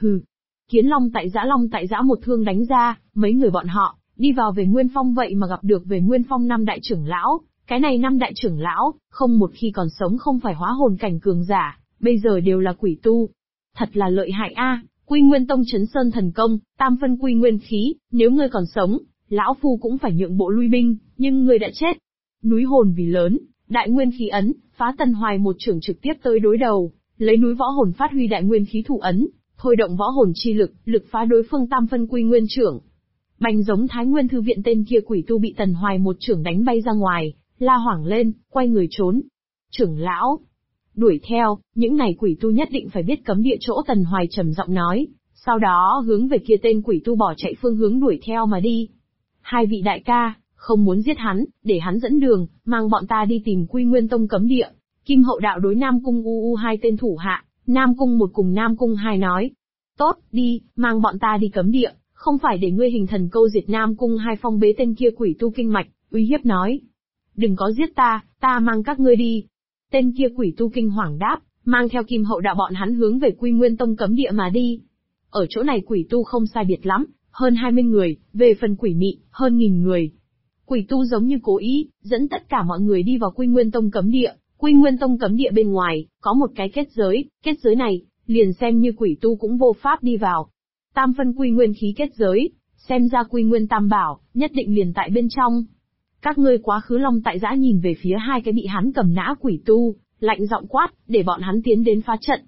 Kiến Long tại giã một thương đánh ra, mấy người bọn họ đi vào về Nguyên Phong, vậy mà gặp được về Nguyên Phong 5 đại trưởng lão. Cái này 5 đại trưởng lão, không một khi còn sống không phải hóa hồn cảnh cường giả, bây giờ đều là quỷ tu. Thật là lợi hại a. Quy Nguyên Tông Chấn Sơn thần công, tam phân quy nguyên khí, nếu ngươi còn sống, lão phu cũng phải nhượng bộ lui binh, nhưng ngươi đã chết. Núi hồn vì lớn, Đại nguyên khí ấn, phá Tần Hoài một chưởng trực tiếp tới đối đầu, lấy núi võ hồn phát huy đại nguyên khí thủ ấn, thôi động võ hồn chi lực, lực phá đối phương tam phân quy nguyên chưởng. Bành giống Thái Nguyên thư viện tên kia quỷ tu bị Tần Hoài một chưởng đánh bay ra ngoài, la hoảng lên, quay người trốn. Trưởng lão, đuổi theo, những này quỷ tu nhất định phải biết cấm địa chỗ, Tần Hoài trầm giọng nói, sau đó hướng về kia tên quỷ tu bỏ chạy phương hướng đuổi theo mà đi. Hai vị đại ca, không muốn giết hắn, để hắn dẫn đường, mang bọn ta đi tìm Quy Nguyên Tông cấm địa. Kim Hậu Đạo đối Nam Cung U hai tên thủ hạ, Nam Cung một cùng Nam Cung hai nói. Tốt, đi, mang bọn ta đi cấm địa, không phải để ngươi hình thần câu diệt. Nam Cung hai phong bế tên kia quỷ tu kinh mạch, uy hiếp nói. Đừng có giết ta, ta mang các ngươi đi. Tên kia quỷ tu kinh hoàng đáp, mang theo Kim Hậu Đạo bọn hắn hướng về Quy Nguyên Tông cấm địa mà đi. Ở chỗ này quỷ tu không sai biệt lắm, hơn 20 người, về phần quỷ mị, hơn 1000 người. Quỷ tu giống như cố ý, dẫn tất cả mọi người đi vào Quy Nguyên Tông cấm địa. Quy Nguyên Tông cấm địa bên ngoài, có một cái kết giới này, liền xem như quỷ tu cũng vô pháp đi vào. Tam phân quy nguyên khí kết giới, xem ra Quy Nguyên Tam Bảo, nhất định liền tại bên trong. Các ngươi quá khứ. Long Tại Giã nhìn về phía hai cái bị hắn cầm nã quỷ tu, lạnh giọng quát, để bọn hắn tiến đến phá trận.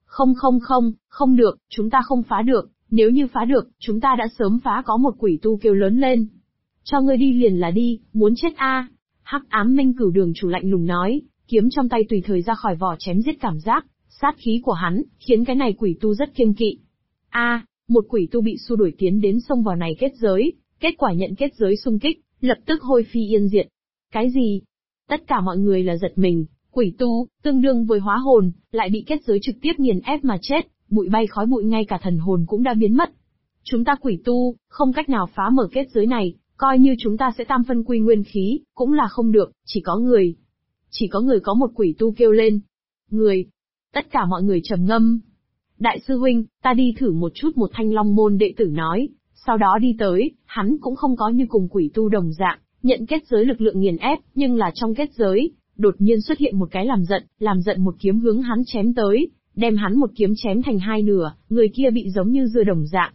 Không được, chúng ta không phá được, nếu như phá được, chúng ta đã sớm phá. Có một quỷ tu kêu lớn lên. Cho ngươi đi liền là đi, muốn chết a? Hắc Ám Minh Cửu Đường chủ lạnh lùng nói, kiếm trong tay tùy thời ra khỏi vỏ chém giết. Cảm giác sát khí của hắn, khiến cái này quỷ tu rất kiêng kỵ. Một quỷ tu bị xua đuổi tiến đến xông vào này kết giới, kết quả nhận kết giới xung kích, lập tức hôi phi yên diệt. Cái gì? Tất cả mọi người là giật mình, quỷ tu, tương đương với hóa hồn, lại bị kết giới trực tiếp nghiền ép mà chết, bụi bay khói bụi, ngay cả thần hồn cũng đã biến mất. Chúng ta quỷ tu, không cách nào phá mở kết giới này, coi như chúng ta sẽ tam phân quy nguyên khí, cũng là không được. Chỉ có người. Có một quỷ tu kêu lên. Người. Tất cả mọi người trầm ngâm. Đại sư huynh, ta đi thử một chút. Một Thanh Long môn đệ tử nói, sau đó đi tới. Hắn cũng không có như cùng quỷ tu đồng dạng, nhận kết giới lực lượng nghiền ép, nhưng là trong kết giới, đột nhiên xuất hiện một cái làm giận một kiếm hướng hắn chém tới, đem hắn một kiếm chém thành hai nửa. Người kia bị giống như dưa đồng dạng.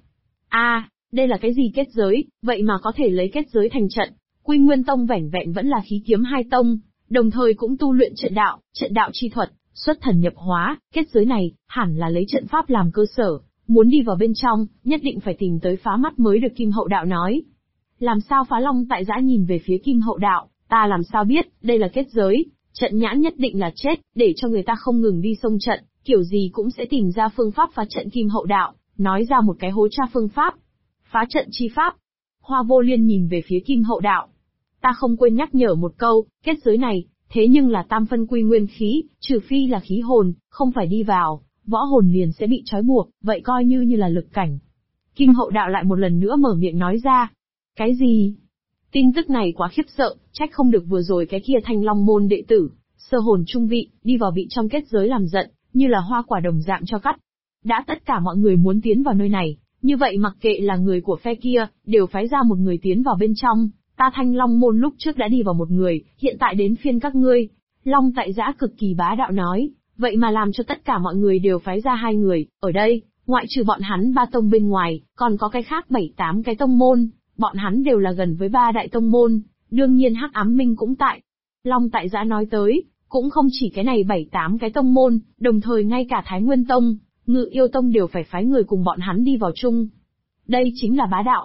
Đây là cái gì kết giới, vậy mà có thể lấy kết giới thành trận. Quy Nguyên Tông vẻn vẹn vẫn là khí kiếm hai tông, đồng thời cũng tu luyện trận đạo chi thuật, xuất thần nhập hóa. Kết giới này, hẳn là lấy trận pháp làm cơ sở, muốn đi vào bên trong, nhất định phải tìm tới phá mắt mới được. Kim Hậu Đạo nói. Làm sao phá? Long Tại Giã nhìn về phía Kim Hậu Đạo, ta làm sao biết, đây là kết giới, trận nhãn nhất định là chết, để cho người ta không ngừng đi xông trận, kiểu gì cũng sẽ tìm ra phương pháp phá trận. Kim Hậu Đạo nói ra một cái hố tra phương pháp. Phá trận chi pháp. Hoa Vô Liên nhìn về phía Kim Hậu Đạo. Ta không quên nhắc nhở một câu, kết giới này, thế nhưng là tam phân quy nguyên khí, trừ phi là khí hồn, không phải đi vào, võ hồn liền sẽ bị trói buộc, vậy coi như là lực cảnh. Kim Hậu Đạo lại một lần nữa mở miệng nói ra. Cái gì? Tin tức này quá khiếp sợ, trách không được vừa rồi cái kia Thanh Long môn đệ tử, sơ hồn trung vị, đi vào bị trong kết giới làm giận, như là hoa quả đồng dạng cho cắt. Đã tất cả mọi người muốn tiến vào nơi này, như vậy mặc kệ là người của phe kia, đều phái ra một người tiến vào bên trong. Ta Thanh Long môn lúc trước đã đi vào một người, hiện tại đến phiên các ngươi. Long Tại Giã cực kỳ bá đạo nói, vậy mà làm cho tất cả mọi người đều phái ra 2 người, ở đây, ngoại trừ bọn hắn 3 tông bên ngoài, còn có cái khác 7-8 cái tông môn, bọn hắn đều là gần với 3 đại tông môn, đương nhiên Hắc Ám Minh cũng tại. Long Tại Giã nói tới, cũng không chỉ cái này 7-8 cái tông môn, đồng thời ngay cả Thái Nguyên Tông, Ngự Yêu Tông đều phải phái người cùng bọn hắn đi vào chung. Đây chính là bá đạo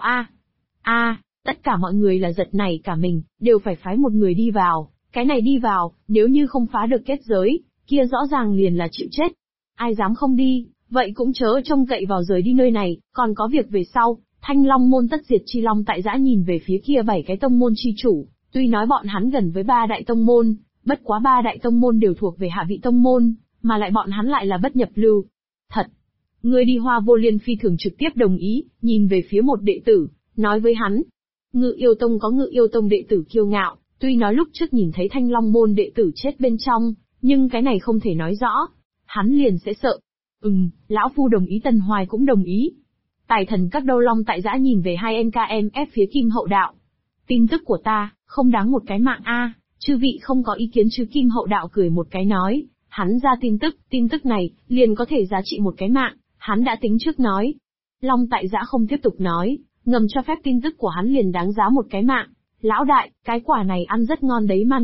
a. Tất cả mọi người là giật nảy cả mình, đều phải phái một người đi vào, cái này đi vào, nếu như không phá được kết giới, kia rõ ràng liền là chịu chết. Ai dám không đi, vậy cũng chớ trông cậy vào rời đi nơi này, còn có việc về sau. Thanh Long môn tất diệt chi. Long Tại Giã nhìn về phía kia 7 cái tông môn chi chủ, tuy nói bọn hắn gần với 3 đại tông môn, bất quá 3 đại tông môn đều thuộc về hạ vị tông môn, mà lại bọn hắn lại là bất nhập lưu. Thật. Người đi. Hoa Vô Liên phi thường trực tiếp đồng ý, nhìn về phía một đệ tử, nói với hắn. Ngự Yêu Tông có Ngự Yêu Tông đệ tử kiêu ngạo, tuy nói lúc trước nhìn thấy Thanh Long môn đệ tử chết bên trong, nhưng cái này không thể nói rõ. Hắn liền sẽ sợ. Lão phu đồng ý. Tần Hoài cũng đồng ý. Tài thần các đâu? Long Tại Giã nhìn về 2 NKMF phía Kim Hậu Đạo. Tin tức của ta, không đáng một cái mạng a. Chư vị không có ý kiến chứ? Kim Hậu Đạo cười một cái nói, hắn ra tin tức này, liền có thể giá trị một cái mạng, hắn đã tính trước nói. Long Tại Giã không tiếp tục nói, ngầm cho phép tin tức của hắn liền đáng giá một cái mạng. Lão đại, cái quả này ăn rất ngon đấy. Man Nhị,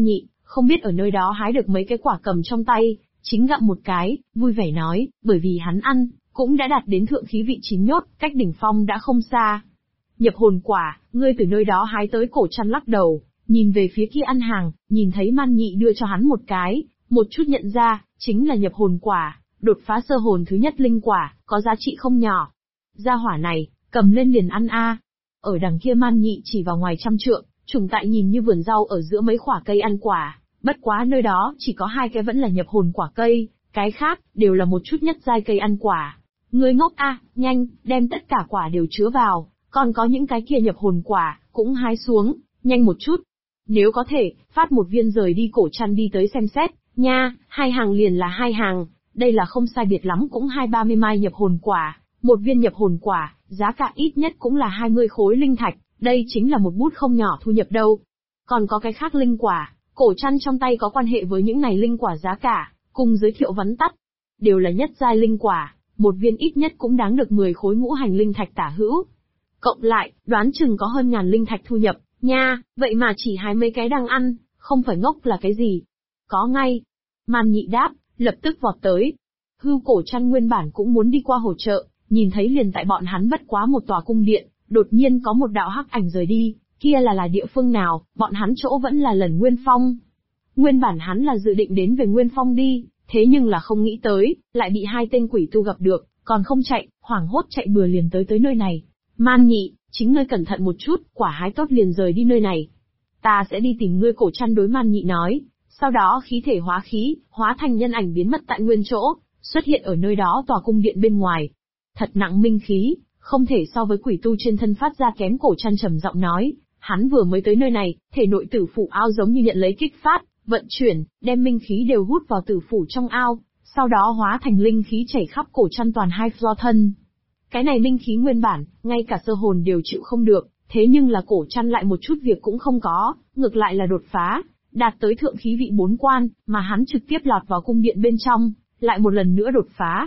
không biết ở nơi đó hái được mấy cái quả cầm trong tay, chính gặm một cái, vui vẻ nói, bởi vì hắn ăn, cũng đã đạt đến thượng khí vị chín nhốt, cách đỉnh phong đã không xa. Nhập hồn quả, ngươi từ nơi đó hái tới, Cổ Trăn lắc đầu, nhìn về phía kia ăn hàng, nhìn thấy Man Nhị đưa cho hắn một cái, một chút nhận ra, chính là nhập hồn quả, đột phá sơ hồn thứ nhất linh quả, có giá trị không nhỏ. Gia hỏa này, cầm lên liền ăn a. Ở đằng kia Man Nhị chỉ vào ngoài 100 trượng, trùng tại nhìn như vườn rau ở giữa mấy quả cây ăn quả, bất quá nơi đó chỉ có 2 cái vẫn là nhập hồn quả cây, cái khác đều là một chút nhất giai cây ăn quả. Ngươi ngốc a, nhanh, đem tất cả quả đều chứa vào, còn có những cái kia nhập hồn quả, cũng hái xuống, nhanh một chút. Nếu có thể, phát một viên rời đi. Cổ Trăn đi tới xem xét, nha, 2 hàng liền là 2 hàng, đây là không sai biệt lắm cũng 20-30 mai nhập hồn quả, một viên nhập hồn quả, giá cả ít nhất cũng là 20 khối linh thạch, đây chính là một bút không nhỏ thu nhập đâu. Còn có cái khác linh quả, Cổ Trăn trong tay có quan hệ với những này linh quả giá cả, cùng giới thiệu vắn tắt. Đều là nhất giai linh quả, một viên ít nhất cũng đáng được 10 khối ngũ hành linh thạch tả hữu. Cộng lại, đoán chừng có hơn 1000 linh thạch thu nhập, nha, vậy mà chỉ hái mấy cái đang ăn, không phải ngốc là cái gì. Có ngay. Man Nhị đáp, lập tức vọt tới. Cổ Trăn nguyên bản cũng muốn đi qua hỗ trợ, nhìn thấy liền tại bọn hắn bất quá một tòa cung điện, đột nhiên có một đạo hắc ảnh rời đi, kia là địa phương nào, bọn hắn chỗ vẫn là lần Nguyên Phong. Nguyên bản hắn là dự định đến về Nguyên Phong đi, thế nhưng là không nghĩ tới, lại bị 2 tên quỷ tu gặp được, còn không chạy, hoảng hốt chạy bừa liền tới nơi này. Man Nhị, chính ngươi cẩn thận một chút, quả hái tốt liền rời đi nơi này. Ta sẽ đi tìm ngươi. Cổ Trăn đối Man Nhị nói, sau đó khí thể hóa khí, hóa thành nhân ảnh biến mất tại nguyên chỗ, xuất hiện ở nơi đó tòa cung điện bên ngoài. Thật nặng minh khí, không thể so với quỷ tu trên thân phát ra kém. Cổ Trăn trầm giọng nói, hắn vừa mới tới nơi này, thể nội tử phủ ao giống như nhận lấy kích phát, vận chuyển, đem minh khí đều hút vào tử phủ trong ao, sau đó hóa thành linh khí chảy khắp Cổ Trăn toàn 2 do thân. Cái này minh khí nguyên bản, ngay cả sơ hồn đều chịu không được, thế nhưng là Cổ Trăn lại một chút việc cũng không có, ngược lại là đột phá, đạt tới thượng khí vị 4 quan, mà hắn trực tiếp lọt vào cung điện bên trong, lại một lần nữa đột phá.